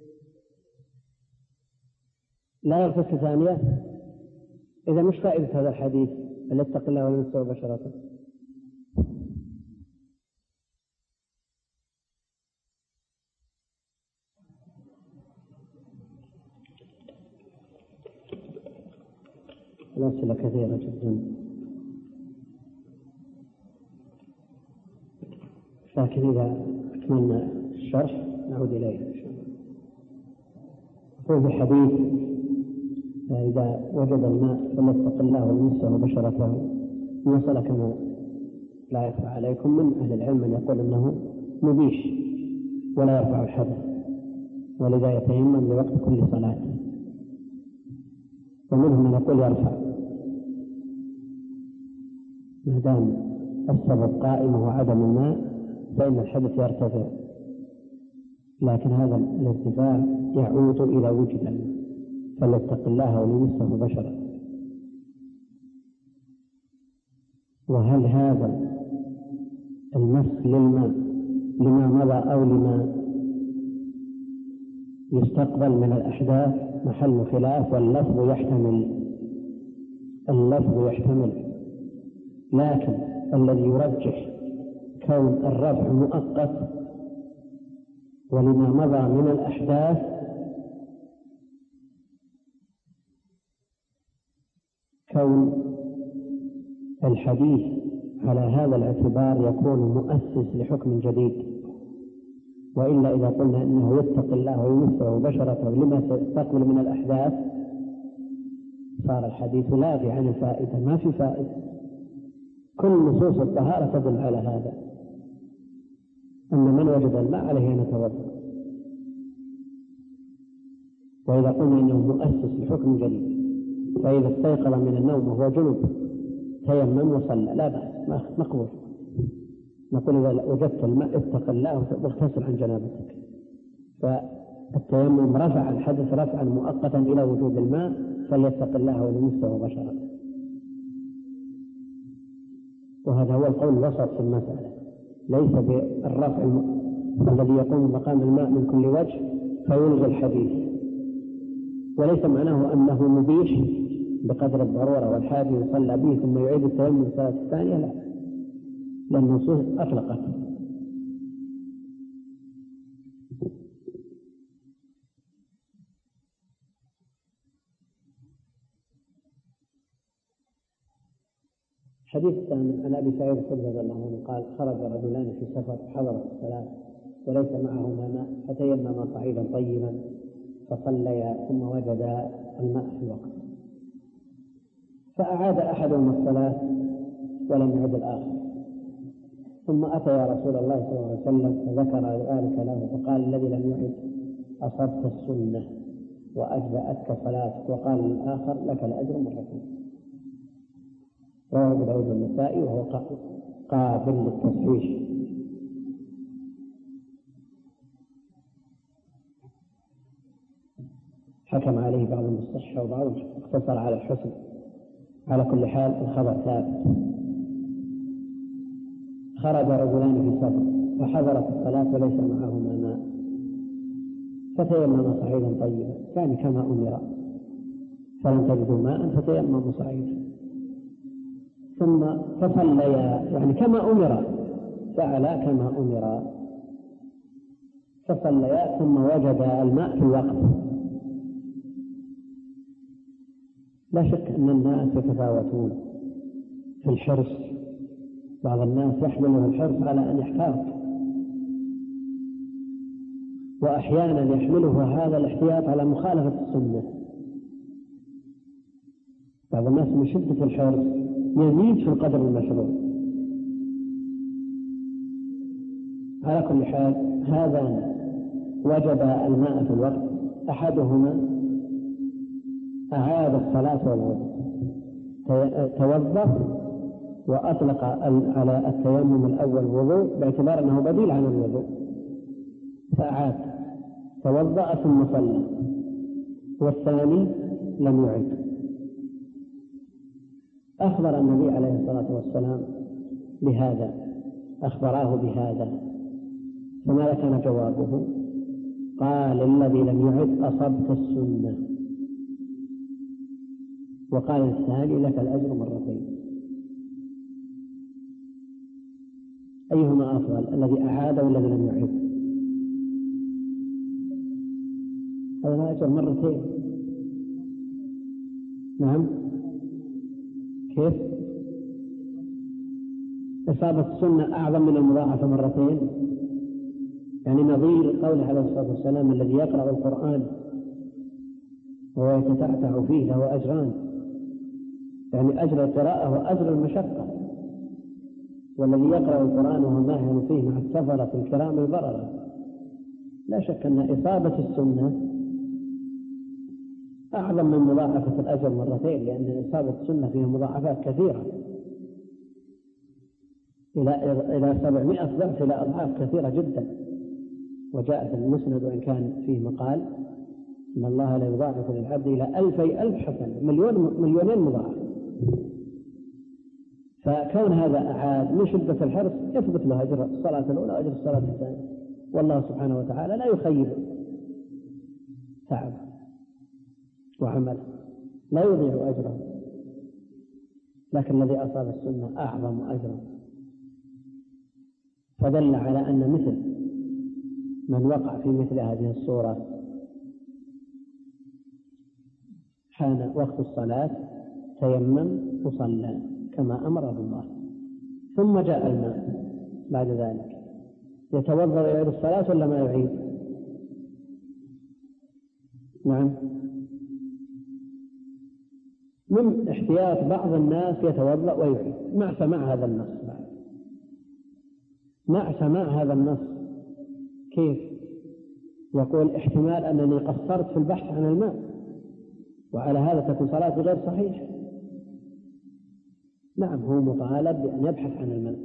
S2: لا يغتسل ثانية؟ إذا مش فائدة هذا الحديث فليتق الله ويمسه بشرته؟ الأسئلة كثيرة جدا، لكن إذا أكملنا الشرح نعود إليه إن شاء الله. هو الحديث إذا وجد الماء فليتق الله ويمسه بشرته، وصل كما لا يخفى عليكم من أهل العلم من يقول أنه مبيح ولا يرفع الحدث، ولذا يتيمم لوقت كل صلاة، ومنهم من يقول يرفع ما دام السبب قائم وهو عدم الماء فإن الحدث يرتفع، لكن هذا الارتفاع يعود إلى وجود الماء، فليتق الله وليمسه بشرا. وهل هذا المس للماء لما مضى أو لما يستقبل من الأحداث محل خلاف، واللفظ يحتمل، لكن الذي يرجح كون الرفع مؤقت ولما مضى من الأحداث كون الحديث على هذا الاعتبار يكون مؤسس لحكم جديد، وإلا إذا قلنا إنه يتق الله ويمسه بشرته لما تستقبل من الأحداث صار الحديث لاغي عن الفائدة، ما في فائدة. كل نصوص الطهارة تدل على هذا، أن من وجد الماء عليه أن يتوضأ، وإذا قلنا إنه مؤسس لحكم جديد، فإذا استيقظ من النوم وهو جنب تيمم وصلى لا بأس، مقبول. نقول إذا وجدت الماء اتق الله واغتسل عن جنابتك، فالتيمم رفع الحدث رفعا مؤقتا إلى وجود الماء، فليتق الله وليمسه بشرته. وهذا هو القول الوسط في المسألة، ليس بالرفع الذي يقوم مقام الماء من كل وجه فيلغي الحديث، وليس معناه أنه مبيح بقدر الضرورة والحاجة يصلى به ثم يعيد التيمم الصلاة الثانية، لا، لأن النصوص أطلقت. الحديث الثاني عن أبي سعيد الخدري رضي الله عنه قال: خرج رجلان في سفر حضرت الصلاة وليس معهما ماء فتيمما صعيدا طيبا فصليا ثم وجدا الماء في الوقت، فأعاد أحدهما الصلاة ولم يعد الآخر، ثم أتى يا رسول الله صلى الله عليه وسلم فذكر ذلك له فقال: الذي لم يعد أصبت السنة وأجزأتك صلاتك، وقال للآخر: لك الأجر مرتين. رواه أبو داود النسائي وهو قابل للتصحيح. حكم عليه بعض المصحح وبعضهم اقتصر على الحسن. على كل حال الخبر ثابت. خرج رجلان في سفر فحضرت الصلاة وليس معهما ماء فتيمم صعيدا طيبا، يعني كما أمر، فلم تجدوا ماء فتيمموا صعيدا، ثم فصليا، يعني كما أمر، فعلا كما أمر، فصليا ثم وجد الماء في الوقت. لا شك أن الناس يتفاوتون في الحرص، بعض الناس يحمله الحرص على أن يحتاط، وأحيانا يحمله هذا الاحتياط على مخالفة السنة. بعض الناس من شدة الحرص يزيد في القدر المشروع. على كل حال هذا وجد الماء في الوقت، أحدهما أعاد الصلاة والوضوء، توضأ وأطلق على التيمم الأول وضوء باعتبار أنه بديل عن الوضوء، فأعاد توضأ ثم صلى، والثاني لم يعد. أخبر النبي عليه الصلاة والسلام بهذا، أخبراه بهذا، فماذا كان جوابه؟ قال: الذي لم يعد أصبت السنة، وقال الثاني: لك الأجر مرتين. أيهما أفضل، الذي أعاد ولا الذي لم يعد؟ هذا الأجر مرتين. نعم، كيف؟ إصابة السنة أعظم من المضاعفة مرتين، يعني نظير قوله عليه الصلاة والسلام: الذي يقرأ القرآن وهو يتتعتع فيه له أجران، يعني أجر القراءة وأجر المشقة، والذي يقرأ القرآن وهو ماهر فيه مع السفرة الكرام البررة. لا شك أن إصابة السنة أعظم من مضاعفة الأجر مرتين، لأن إصابة السنة فيها مضاعفات كثيرة إلى 700 ضعف، إلى أضعاف كثيرة جدا. وجاء في المسند وإن كان فيه مقال إن الله لا يضاعف للعبد إلى 2000 حسنة، مليونين مضاعف. فكون هذا أعاد من شدة الحرص يثبت له أجر الصلاة الأولى وأجر الصلاة الثانية، والله سبحانه وتعالى لا يخيب تعب وعمل، لا يضيع أجره، لكن الذي أصاب السنة أعظم أجرا. فدل على أن مثل من وقع في مثل هذه الصورة حان وقت الصلاة تيمم وصلى كما أمره الله، ثم جاء الماء بعد ذلك، يتوضأ ويعيد الصلاة ولا ما يعيد؟ نعم، من احتياط بعض الناس يتوضأ ويعيد مع سماع هذا النص. مع سماع هذا النص كيف؟ يقول: احتمال أنني قصرت في البحث عن الماء، وعلى هذا تكون صلاتي غير صحيحة. نعم، هو مطالب بأن يبحث عن الماء،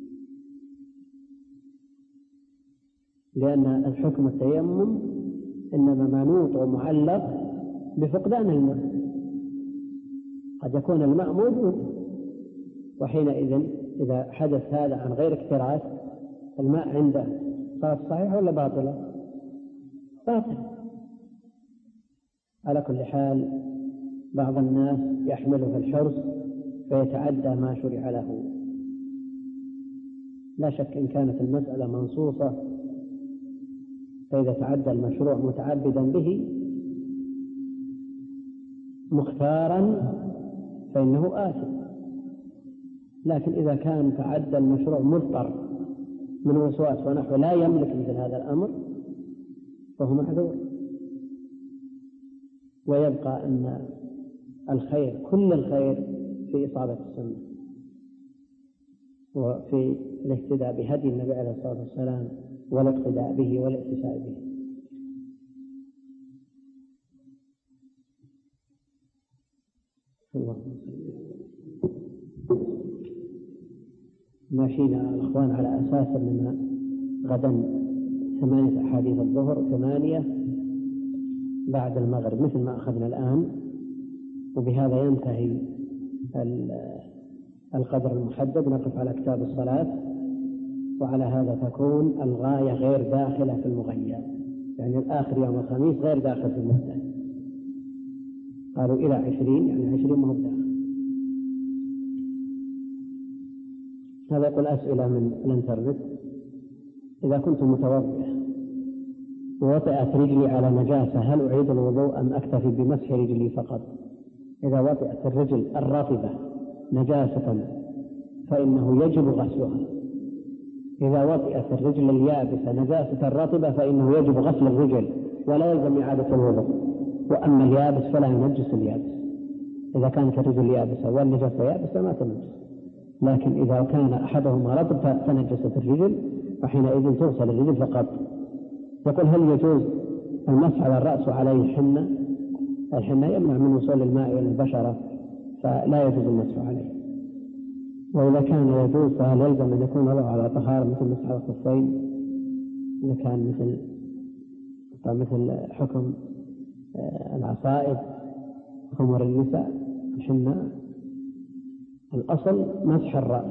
S2: لأن الحكم التيمم إنما منوط ومعلق بفقدان الماء. قد يكون الماء موجود، وحينئذ إذا حدث هذا عن غير اكتراث الماء عنده صارت صحيحة ولا باطلة؟ باطلة. على كل حال بعض الناس يحمله في الحرص فيتعدى ما شرع له. لا شك إن كانت المسألة منصوصة فإذا تعدى المشروع متعبدا به مختارا فإنه آثم. لكن إذا كان تعدى المشروع مضطر من وسواس ونحو لا يملك مثل هذا الأمر فهو معذور. ويبقى أن الخير كل الخير في إصابة السنة وفي الاهتداء بهدي النبي عليه الصلاة والسلام والاقتداء به والاتساء به. ماشينا الأخوان على أساس أننا غدا 8 أحاديث الظهر 8 بعد المغرب مثل ما أخذنا الآن، وبهذا ينتهي القدر المحدد. نقف على كتاب الصلاة، وعلى هذا تكون الغاية غير داخلة في المغير، يعني الآخر يوم الخميس غير داخل في المبدأ. قالوا إلى 20 يعني 20 ما هو داخل. هذا يقول أسئلة من الانترنت. إذا كنت متوضئ ووطئت رجلي على نجاسة هل أعيد الوضوء أم أكتفي بمسح رجلي فقط؟ إذا وطئت الرجل الرطبة نجاسة فإنه يجب غسلها. إذا وطئت الرجل اليابسة نجاسة الرطبة فإنه يجب غسل الرجل ولا يلزم إعادة الوضوء. وأما اليابس فلا ينجس اليابس. إذا كانت الرجل يابسة والنجاسة يابسة ما تنجس، لكن إذا كان أحدهما رطب فنجست الرجل وحينئذ تغسل الرجل فقط. يقول هل يجوز المسح على الرأس وعليه الحنة؟ الحنة يمنع من وصول الماء إلى البشرة فلا يجوز المسح عليه. وإذا كان يجوز فهل يلزم أن يكون وضعه على طهارة مثل مسح على الخفين؟ إذا كان مثل حكم العصائب خمر النساء الحنة، الأصل مسح الرأس،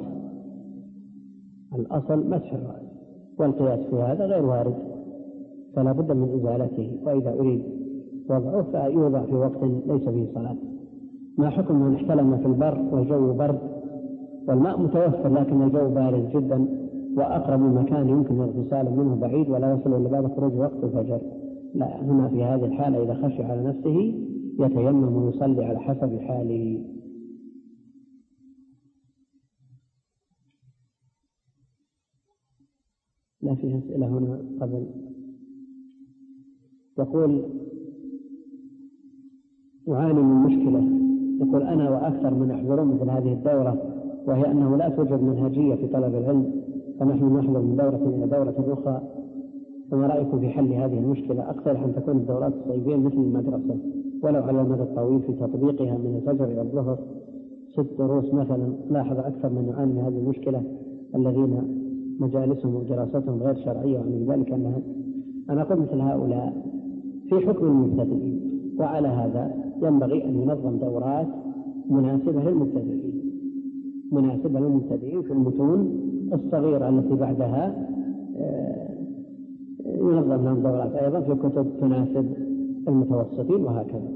S2: الأصل مسح الرأس، والقياس في هذا غير وارد فلا بد من إزالته. وإذا أريد وضعه فيوضع في وقت ليس فيه صلاة. ما حكم من احتلم في البر والجو برد والماء متوفر لكن الجو بارد جدا وأقرب مكان يمكن الاغتسال منه بعيد ولا يصل إلا بعد خروج وقت الفجر؟ لا، هنا في هذه الحالة إذا خشي على نفسه يتيمم ويصلي على حسب حاله. لا فيها أسئلة هنا قبل. يقول أعاني من مشكلة. يقول أنا وأكثر من يحضرون مثل هذه الدورة، وهي أنه لا توجد منهجية في طلب العلم فنحن نحضر من دورة إلى دورة أخرى. فما رأيكم في حل هذه المشكلة؟ أقترح أن تكون الدورات الصيفية مثل المدرسة ولو على المدى الطويل في تطبيقها من الفجر إلى الظهر 6 دروس مثلا. لاحظ أكثر من يعاني من هذه المشكلة الذين مجالسهم ودراستهم غير شرعية، ومن ذلك أنا أقول مثل هؤلاء في حكم المبتدئين، وعلى هذا ينبغي أن ينظم دورات مناسبة للمبتدئين في المتون الصغيرة التي بعدها ينظم لهم دورات أيضا في كتب تناسب المتوسطين وهكذا.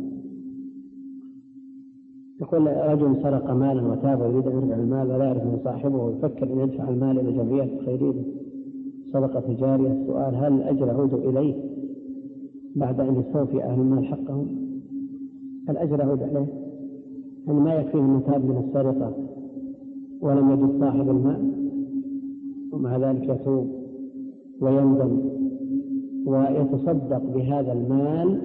S2: يقول رجل سرق مالا وتاب ويريد أن يرجع المال ولا يعرف من صاحبه ويفكر أن يدفع المال إلى جمعيات الخيرية صدقة جارية. السؤال هل الأجر يعود إليه بعد أن يستوفي أهل المال حقهم؟ الأجر يعود عليه، يعني ما يكفيه أن تاب من السرقة ولم يجد صاحب المال ومع ذلك يتوب ويندم ويتصدق بهذا المال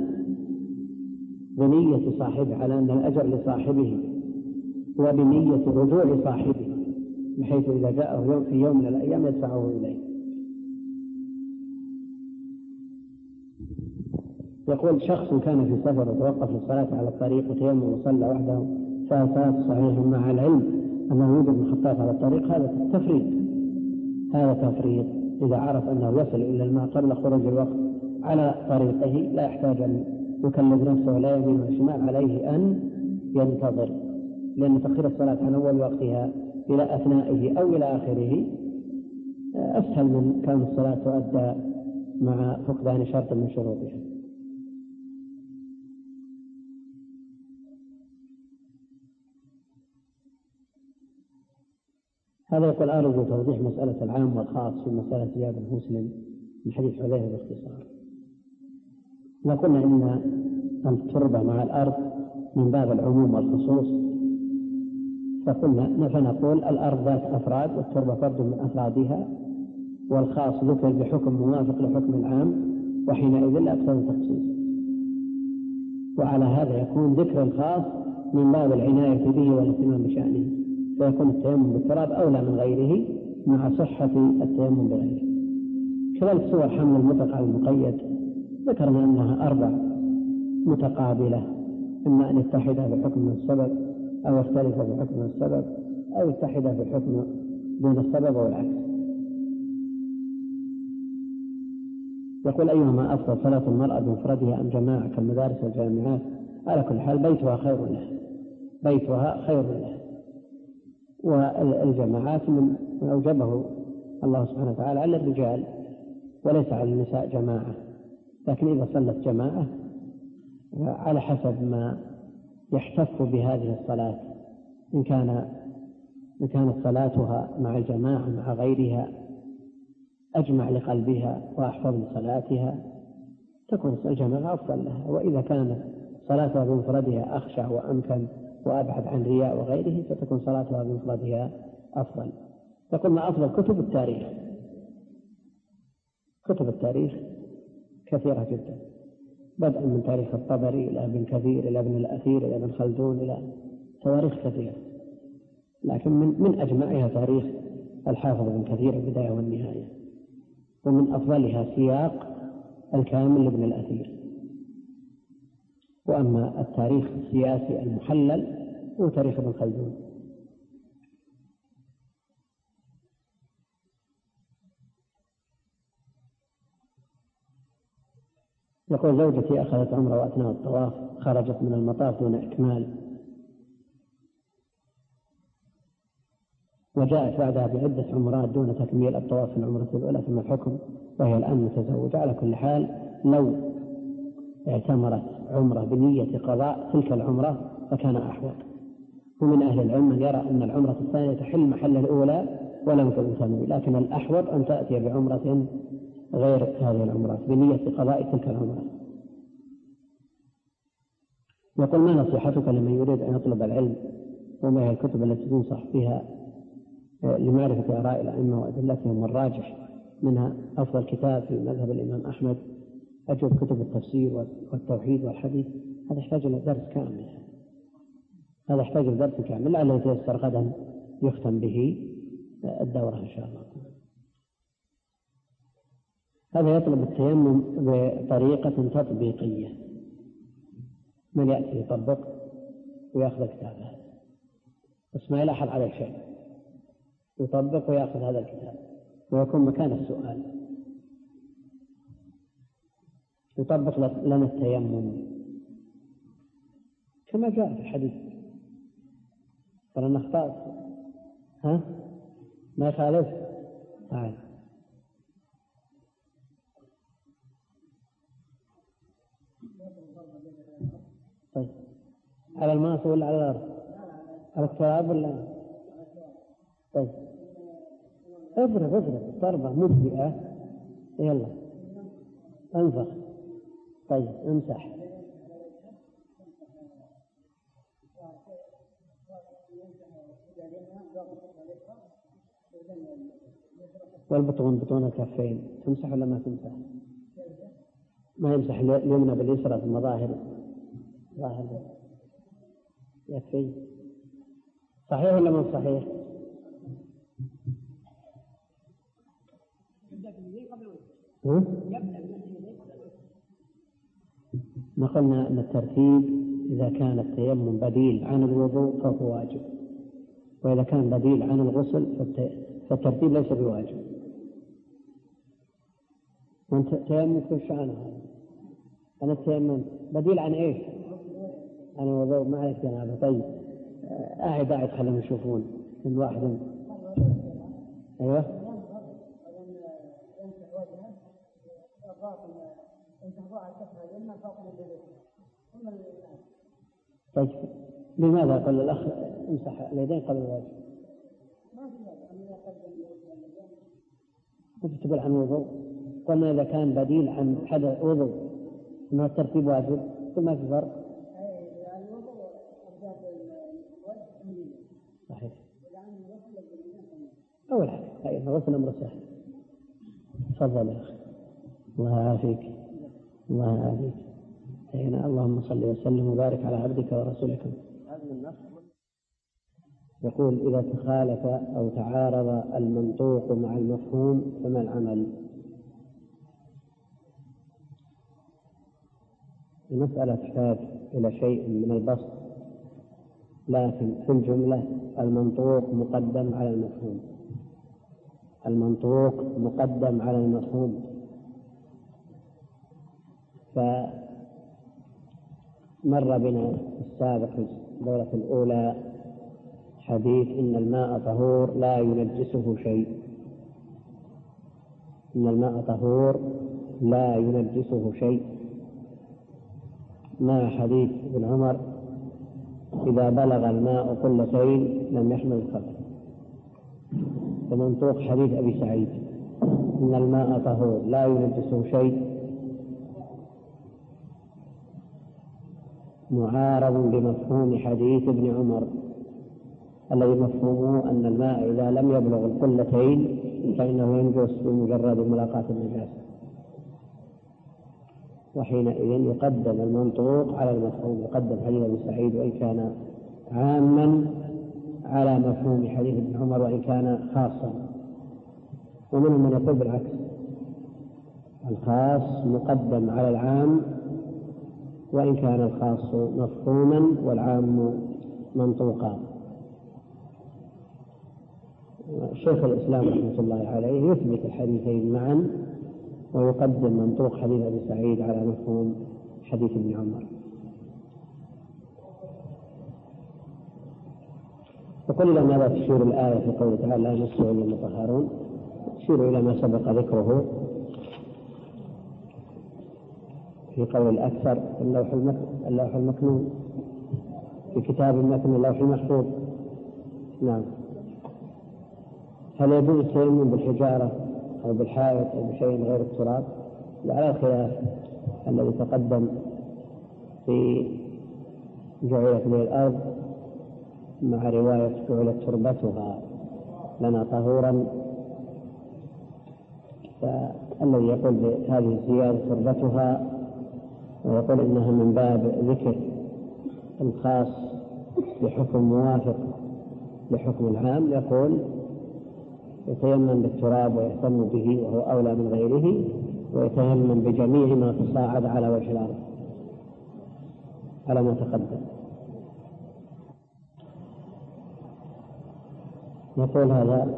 S2: بنية صاحبه على أن الأجر لصاحبه وبنية رجوع صاحبه، بحيث إذا جاءه في يوم من الأيام يدفعه إليه. يقول شخص كان في سفر وتوقف للصلاة على الطريق وتيمم وصلى وحده فهل صلاته صحيحة مع العلم أنه يوجد مخططات على الطريق؟ هذا تفريط. إذا عرف أنه يصل إلى الماء قبل خروج الوقت على طريقه لا يحتاج أن يكلف نفسه ولا يمين ولا شمال، عليه أن ينتظر، لأن تأخير الصلاة عن أول وقتها إلى أثنائه أو إلى آخره أسهل من كون الصلاة تؤدى مع فقدان شرط من شروطها. هذا يقول أرجو توضيح مسألة العام والخاص في مسألة زيادة المسلم من حديث حذيفة باختصار. قلنا إن التربة مع الأرض من باب العموم والخصوص، فنقول الأرض ذات أفراد والتربة فرد من أفرادها، والخاص ذكر بحكم موافق لحكم العام، وحينئذ لا يقتضي تخصيص. وعلى هذا يكون ذكر الخاص من باب العناية به والاهتمام بشأنه، فيكون التيمم بالتراب أولى من غيره مع صحة التيمم بغيره. كذلك صور حمل المطلق على المقيد ذكرنا أنها 4 متقابلة، إما أن يتحد بحكم من السبب أو يختلف بحكم من السبب أو يتحد بحكم دون السبب أو العكس. يقول أيهما أفضل، صلاة المرأة بمفردها أم جماعة كالمدارس والجامعات؟ على كل حال بيتها خير له، بيتها خير له. والجماعات من أوجبه الله سبحانه وتعالى على الرجال وليس على النساء جماعة، لكن إذا صلت جماعة على حسب ما يحتف بهذه الصلاة، إن كانت صلاتها مع الجماعة مع غيرها أجمع لقلبها وأحفظ لصلاتها تكون الجماعة أفضل لها، وإذا كانت صلاتها بمفردها أخشع وأمكن وأبعد عن رياء وغيره فتكون صلاتها بمفردها أفضل. يقول ما أفضل كتب التاريخ؟ كتب التاريخ كثيرة جدا، بدءا من تاريخ الطبري إلى ابن كثير إلى ابن الأثير إلى ابن خلدون إلى تواريخ كثيرة، لكن من أجمعها تاريخ الحافظ ابن كثير البداية والنهاية، ومن أفضلها سياق الكامل لابن الأثير. وأما التاريخ السياسي المحلل هو تاريخ ابن خلدون. يقول زوجتي أخذت عمرة وأثناء الطواف خرجت من المطاف دون إكمال، وجاءت بعدها بعدة عمرات دون تكميل الطواف في العمرة الأولى، ثم الحكم وهي الآن متزوجة. على كل حال لو اعتمرت عمرة بنية قضاء تلك العمرة فكان أحوط. ومن أهل العلم من يرى أن العمرة الثانية تحل محل الأولى ولم تنتمي، لكن الأحوط أن تأتي بعمرة غير هذه العمرات بنية قضاء تلك العمرة. يقول ما نصيحتك لمن يريد أن يطلب العلم، وما هي الكتب التي تنصح بها لمعرفة آراء الأئمة وأدلتهم والراجح منها أفضل كتاب في مذهب الإمام أحمد؟ أجل كتب التفسير والتوحيد والحديث. هذا يحتاج إلى درس كامل، هذا يحتاج إلى درس كامل لعله يتيسر غدا يختم به الدورة إن شاء الله. هذا يطلب التيمم بطريقة تطبيقية، من يأتي يطبق ويأخذ الكتاب هذا بس ما يلاحظ عليه شيء، يطبق ويأخذ هذا الكتاب ويكون مكان السؤال، يطبق لنا التيمم كما جاء في الحديث. فلن نخطأ ما يخالف. طيب على الماء ولا على الأرض؟ على التراب ولا؟ طيب اضرب ضربة مجزئة، يلا انفخ. طيب امسح. والبطون بطون الكفين تمسح ولا ما تمسح؟ ما يمسح اليمنى باليسرى في المظاهر ظاهر يكفي. صحيح ولا ما صحيح؟ ما قلنا أن الترتيب إذا كان التيمم بديل عن الوضوء فهو واجب، وإذا كان بديل عن الغسل فالترتيب ليس بواجب. وانت تيمم كيف شأنه هذا؟ أنا التيمم بديل عن إيش؟ عن الوضوء ما عليك جنابه. طيب قاعد خلهم يشوفون من واحد. أيوه طيب لماذا قال الأخ امسح اليدين قبل الوجه؟ كيف تقول عن وضوء؟ قلنا إذا كان بديل عن حدث وضوء ما الترتيب واجب ما في فرق. صحيح. غسل أمر سهل. تفضل يا أخي. الله يعافيك. الله يعافيك. هنا اللهم صل وسلم وبارك على عبدك ورسولك. يقول إذا تخالف أو تعارض المنطوق مع المفهوم فما العمل؟ المسألة تحتاج إلى شيء من البسط، لكن في الجملة المنطوق مقدم على المفهوم. المنطوق مقدم على المفهوم. فمر بنا السابق في الدورة الأولى حديث إن الماء طهور لا ينجسه شيء. إن الماء طهور لا ينجسه شيء، مع حديث ابن عمر إذا بلغ الماء قلتين لم يحمل الخبث. ومنطوق حديث أبي سعيد إن الماء طهور لا ينجسه شيء معارض بمفهوم حديث ابن عمر الذي مفهومه أن الماء إذا لم يبلغ القلتين فإنه ينجس بمجرد ملاقاة النجاسة، وحينئذ يقدم المنطوق على المفهوم. يقدم حديث ابن سعيد وإن كان عاما على مفهوم حديث ابن عمر وإن كان خاصا. ومنهم من يقول بالعكس، الخاص مقدم على العام وإن كان الخاص مفهوما والعام منطوقا. شيخ الإسلام رحمة الله عليه يثبت الحديثين معا ويقدم منطوق حديث أبي سعيد على مفهوم حديث ابن عمر. وقل إلى ماذا تشير الآية في قوله تعالى لا يمسه إلا المطهرون؟ تشير إلى ما سبق ذكره في قول الأكثر اللوح المكنون في كتاب مكنون اللوح المحفوظ. نعم. هل يجوز التيمم بالحجارة أو بالحائط أو بشيء غير التراب؟ على الخلاف الذي تقدم في جعلت من الأرض مع رواية جعلت تربتها لنا طهورا، فالذي يقول بهذه الزيادة تربتها ويقول إنها من باب ذكر الخاص بحكم موافق لحكم العام يقول يتيمم بالتراب ويهتم به وهو أولى من غيره، ويتيمم بجميع ما تصاعد على وجه الأرض على ما تقدم. يقول هذا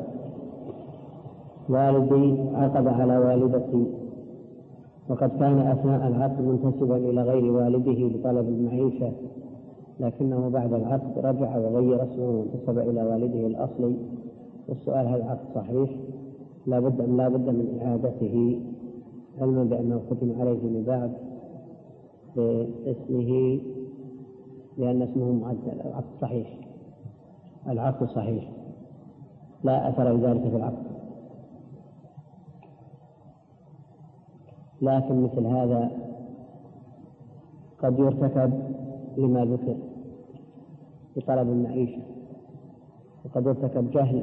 S2: والدي عقد على والدتي وقد كان أثناء العقد منتسبا إلى غير والده بطلب المعيشة، لكنه بعد العقد رجع وغير اسمه وانتسب إلى والده الأصلي. والسؤال هل العقد صحيح؟ لا بد من إعادته، علما بأنه ختم عليه من بعد باسمه لأن اسمه معدل. العقد صحيح، العقد صحيح، لا أثر لذلك في العقد. لكن مثل هذا قد يرتكب لما ذكر بطلب المعيشة، وقد يرتكب جهل.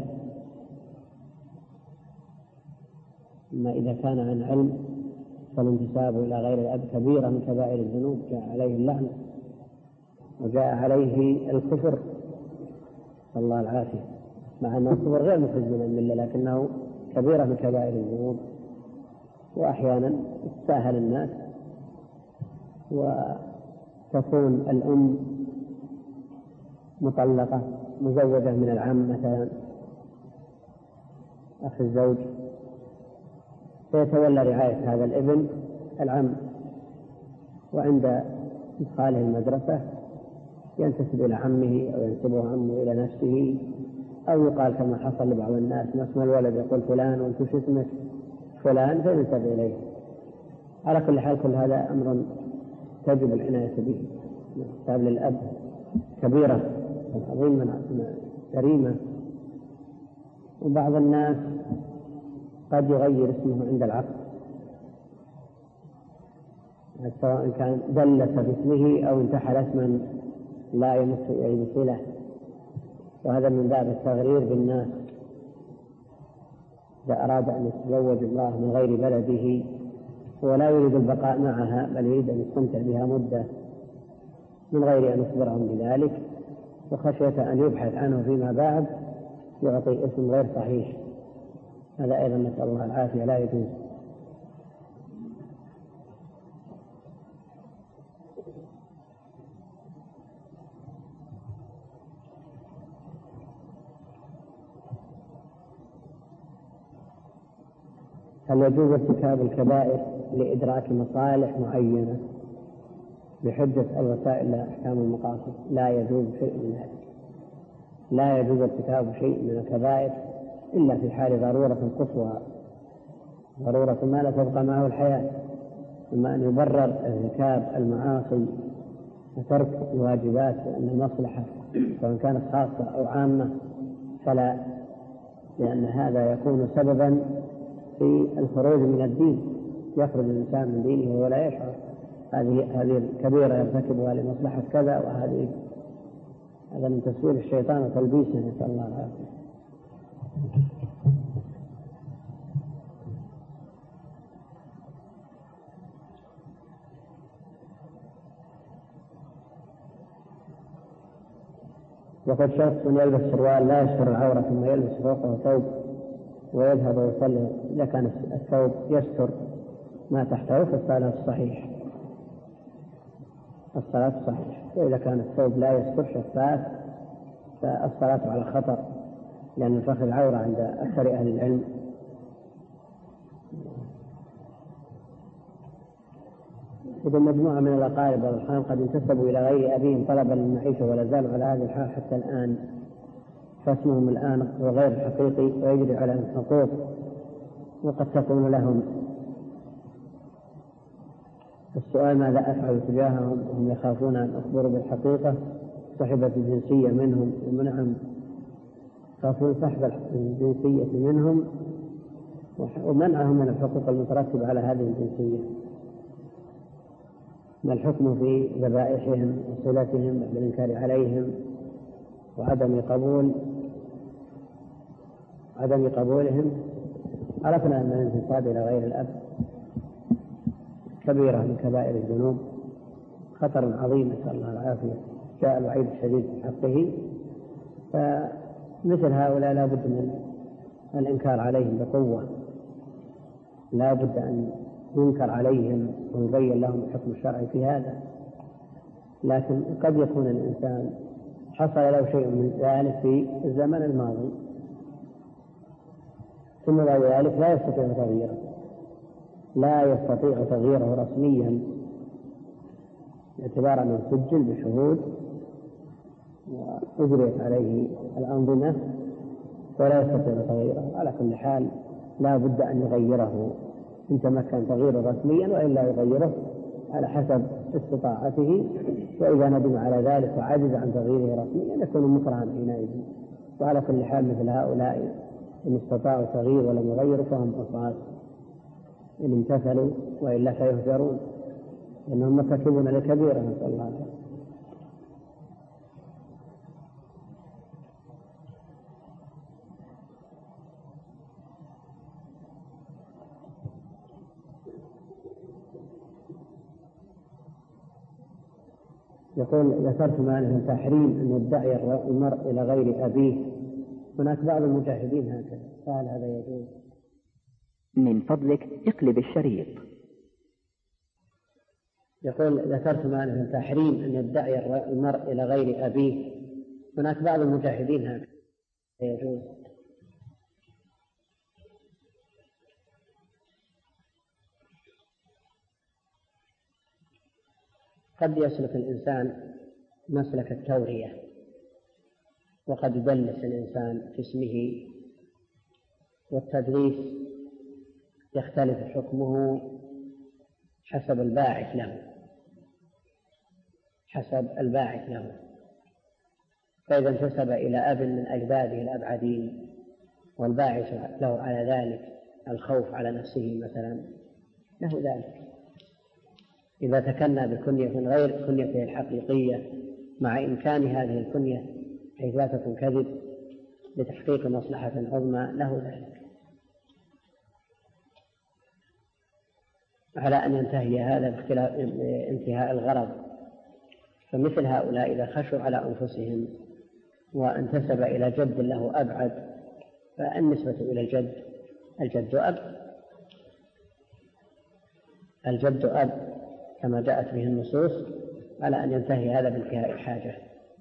S2: أما إذا كان عن علم فالانتساب إلى غير الأب كبيرة من كبائر الذنوب، جاء عليه اللعنة وجاء عليه الكفر، صلى الله العافية، مع أن الكفر غير مخرج من الملة لكنه كبيرة من كبائر الذنوب. وأحيانا يستاهل الناس وتكون الأم مطلقة مزوجة من العم مثلا أخي الزوج، فيتولى رعاية هذا الابن العم، وعند إدخاله المدرسة ينتسب إلى عمه أو ينسبه عمه إلى نفسه، أو يقال كما حصل لبعض الناس ما اسم الولد يقول فلان وانت شو اسمك فلان فينتسب إليه. على كل حال كل هذا أمر تجب العناية به. الانتساب للأب كبيرة عظيمة كريمة، وبعض الناس قد يغير اسمه عند العقد سواء كان دلس باسمه أو انتحل اسما لا يمس إليه صلة، وهذا من باب التغرير بالناس. إذا أراد أن يتزوج امرأة من غير بلده ولا يريد البقاء معها بل يريد أن يستمتع بها مدة من غير أن يخبرهم بذلك وخشية أن يبحث عنه فيما بعد يعطي اسم غير صحيح، هذا أيضا نسأل الله العافية لا يجوز. هل يجوز ارتكاب الكبائر لإدراك مصالح معينة بحجة الوسائل لا أحكام المقاصد؟ لا يجوز شيء من ذلك، لا يجوز ارتكاب شيء من الكبائر إلا في حال ضرورة قصوى، ضرورة ما لا تبقى معه الحياة، إما أن يبرر ارتكاب المعاصي وترك الواجبات لأن المصلحة سواء كانت خاصة أو عامة فلا، لأن هذا يكون سببا في الخروج من الدين، يخرج الإنسان من دينه ولا يشعر. هذه الكبيرة يرتكبها لمصلحة كذا، وهذه هذا من تسويل الشيطان وتلبيسه، نسأل الله العافية. وقد شخص يلبس سروال لا يستر العورة ثم يلبس فوقه ثوب ويذهب ويصلي، إذا كان الثوب يستر ما تحته فالصلاة صحيح، الصلاة صحيح، وإذا كان الثوب لا يستر شفاف فالصلاة على خطر، لأن الفخذ عورة عند أكثر أهل العلم. إذا مجموعة من الأقارب والأرحام قد انتسبوا إلى غير أبيهم طلبا للمعيشة ولا زالوا على هذه الحال حتى الآن، فاسمهم الآن هو غير الحقيقي ويجري عليهم حقوق، وقد تكون لهم. السؤال ماذا أفعل تجاههم وهم يخافون أن أخبروا بالحقيقة؟ سحبت الجنسية منهم ومنعهم، خافون سحب الجنسية منهم ومنعهم من الحقوق المترتبة على هذه الجنسية. ما الحكم في ذبائحهم وصلتهم بالإنكار عليهم وعدم قبولهم؟ عرفنا أن الانتساب إلى غير الأب كبيرة من كبائر الذنوب، خطر عظيم، نسأل الله العافية، جاء الوعيد الشديد في حقه، فمثل هؤلاء لا بد من الإنكار عليهم بقوة، لا بد أن ينكر عليهم ويبين لهم الحكم الشرعي في هذا. لكن قد يكون الإنسان حصل له شيء من ذلك في الزمن الماضي ثم بعد ذلك لا يستطيع تغييره رسميا باعتبار أنه سجل بشهود وأجريت عليه الأنظمة ولا يستطيع تغييره. على كل حال لا بد أن يغيره إن تمكن تغييره رسميا، وإلا يغيره على حسب استطاعته، وإذا ندم على ذلك وعجز عن تغييره رسميا يكون مكرها حينئذ. وعلى كل حال مثل هؤلاء إن استطاعوا تغيير ولم يغيروا فهم عصاة إن امتثلوا، وإلا سيهجرون لأنهم مرتكبون لكبيرة، نسأل الله العافية. يقول ذكرت معنا تحريم أن يدعي المرء إلى غير أبيه، هناك بعض المجاهدين هكذا، فهل هذا يجوز؟
S3: من فضلك اقلب الشريط.
S2: يقول ذكرت معنا تحريم أن يدعي المرء إلى غير أبيه، هناك بعض المجاهدين هكذا يجوز؟ قد يسلك الإنسان مسلك التورية، وقد يدلس الإنسان في اسمه، والتدليس يختلف حكمه حسب الباعث له، فإذا انتسب إلى أب من أجداده الأبعدين والباعث له على ذلك الخوف على نفسه مثلا له ذلك. إذا تكنى بكنية غير كنيته الحقيقية مع إمكان هذه الكنية حيث لا تكون كذب لتحقيق مصلحة عظمى له ذلك. على أن ينتهي هذا بانتهاء الغرض. فمثل هؤلاء إذا خشوا على أنفسهم وانتسب إلى جد له أبعد، فالنسبة إلى الجد أب كما جاءت به النصوص، على أن ينتهي هذا بانتهاء الحاجة.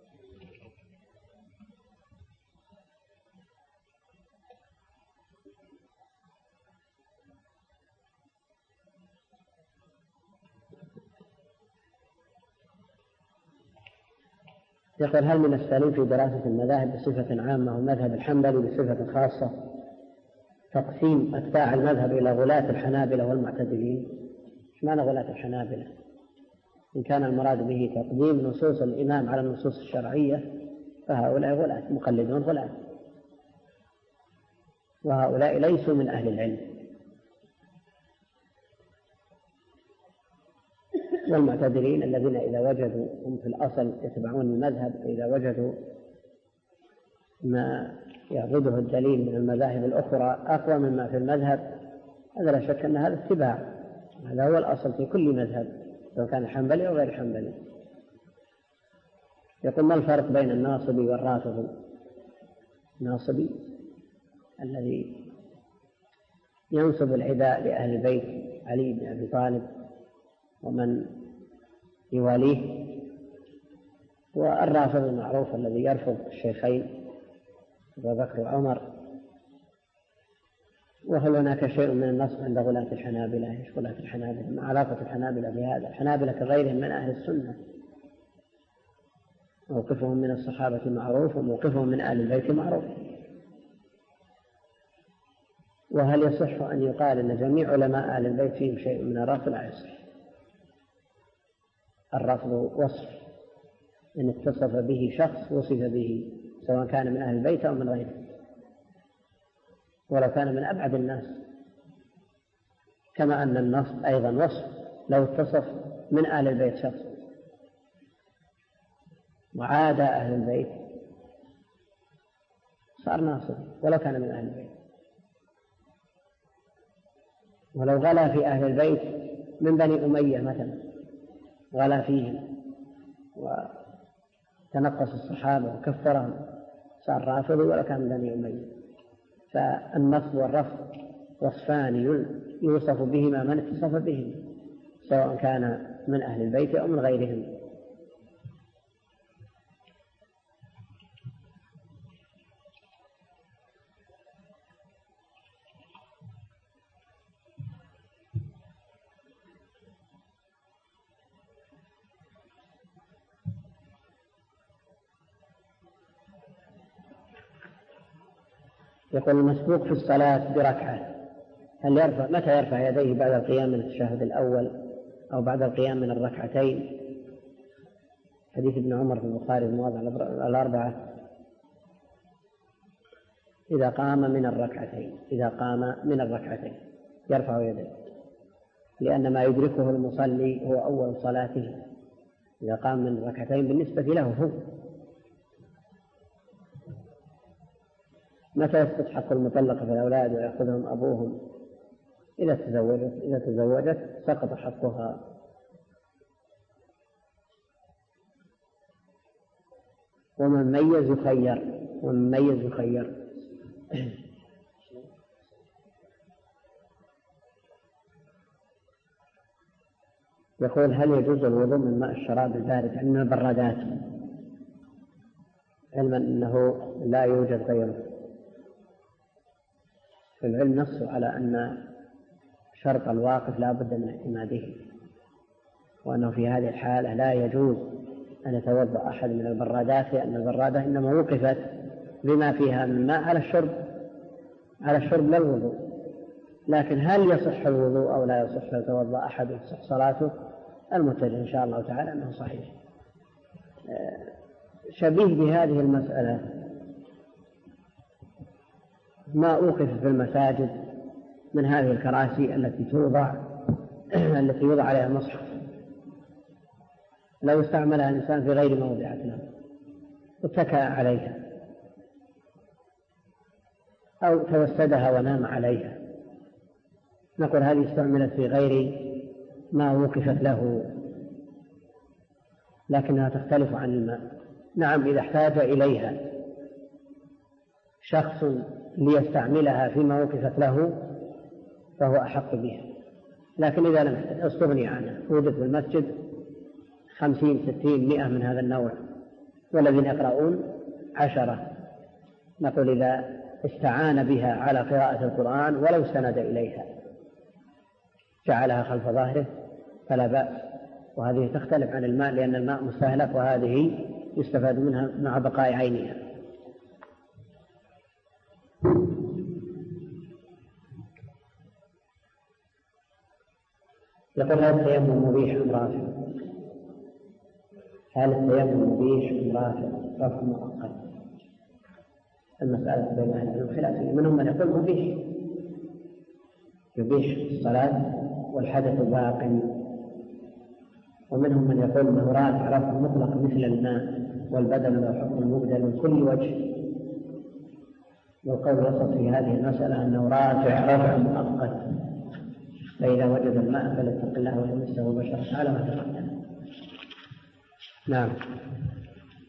S2: يقول: هل من السليم في دراسة المذاهب بصفة عامة والمذهب الحنبلي بصفة خاصة تقسيم أتباع المذهب إلى غلاة الحنابلة والمعتدلين؟ إيش معنى غلاة الحنابلة؟ إن كان المراد به تقديم نصوص الإمام على النصوص الشرعية فهؤلاء غلاة، مقلدون غلاة، وهؤلاء ليسوا من أهل العلم. والمعتدلين الذين إذا وجدوا، هم في الأصل يتبعون المذهب، إذا وجدوا ما يعضده الدليل من المذاهب الأخرى أقوى مما في المذهب، هذا لا شك أن هذا اتباع. هذا هو الأصل في كل مذهب سواء كان حنبلي أو غير حنبلي. يقول: ما الفرق بين الناصبي والرافضي؟ الناصبي الذي ينصب العداء لأهل البيت علي بن أبي طالب ومن يواليه، والرافض المعروف الذي يرفض الشيخين أبو بكر وعمر. وهل هناك شيء من النصب عند غلاة الحنابلة؟ ايش غلاة الحنابلة؟ ما علاقة الحنابلة بهذا؟ الحنابلة كغيرهم من أهل السنة، موقفهم من الصحابة معروف وموقفهم من أهل البيت معروف. وهل يصح أن يقال أن جميع علماء أهل البيت فيهم شيء من الرفض؟ لا يصح. الرفض وصف إن اتصف به شخص وصف به، سواء كان من أهل البيت أو من غيره، ولو كان من أبعد الناس. كما أن النصب أيضا وصف، لو اتصف من أهل البيت شخص وعاد أهل البيت صار ناصب ولو كان من أهل البيت. ولو غلا في أهل البيت من بني أمية مثلا، غلا فيهم وتنقص الصحابة وكفرهم، صار رافضي ولو كان من بني أمية. فالنصب والرفض وصفان يوصف بهما من اتصف بهم، سواء كان من أهل البيت أو من غيرهم. يقول: المسبوق في الصلاة بركعة هل يرفع؟ متى يرفع يديه؟ بعد القيام من التشهد الأول أو بعد القيام من الركعتين؟ حديث ابن عمر في البخاري المواضع الأربعة: إذا قام من الركعتين يرفع يديه، لأن ما يدركه المصلي هو أول صلاته. إذا قام من الركعتين بالنسبة له هو. متى يسقط حق المطلقة في الأولاد ويأخذهم أبوهم؟ إذا تزوجت سقط حقها. ومن ميز يخير. يقول: هل يجوز الوضوء من ماء الشراب البارد من البرادات، علما أنه لا يوجد غيره؟ في العلم نص على أن شرط الواقف لا بد من اعتماده، وأنه في هذه الحالة لا يجوز أن يتوضأ أحد من البرادات، لأن البرادة إنما وقفت بما فيها من ماء على الشرب لا الوضوء. لكن هل يصح الوضوء أو لا يصح يتوضأ أحد وتصح صلاته؟ المتجه إن شاء الله تعالى أنه صحيح. شبيه بهذه المسألة ما أوقف في المساجد من هذه الكراسي التي يوضع عليها المصحف، لو استعملها الإنسان في غير موضعها واتكأ عليها أو توسدها ونام عليها، نقول هذه استعملت في غير ما وقفت له، لكنها تختلف عن الماء. نعم، إذا احتاج إليها شخص ليستعملها فيما وقفت له فهو أحق بها، لكن إذا لم استغني عنها، وجد في المسجد 50 60 100 من هذا النوع والذين يقرؤون 10، نقول إذا استعان بها على قراءة القرآن ولو استند إليها جعلها خلف ظهره فلا بأس. وهذه تختلف عن الماء، لأن الماء مستهلك وهذه يستفاد منها مع بقاء عينها. يقول: هل التيمم مبيح أم رافع؟ هل التيمم مبيح أم رافع؟ رفع مؤقت. المسألة بين أهل العلم خلافية، منهم من يقول مبيح، يبيح الصلاة والحدث باق، ومنهم من يقول انه رافع رفع مطلق مثل الماء، والبدل له حكم مبدل من كل وجه. والقول الوسط في هذه المسألة أنه رافع رفع مؤقت، فإذا وجد الماء فليتق الله وليمسه بشرا على ما تقدم. نعم.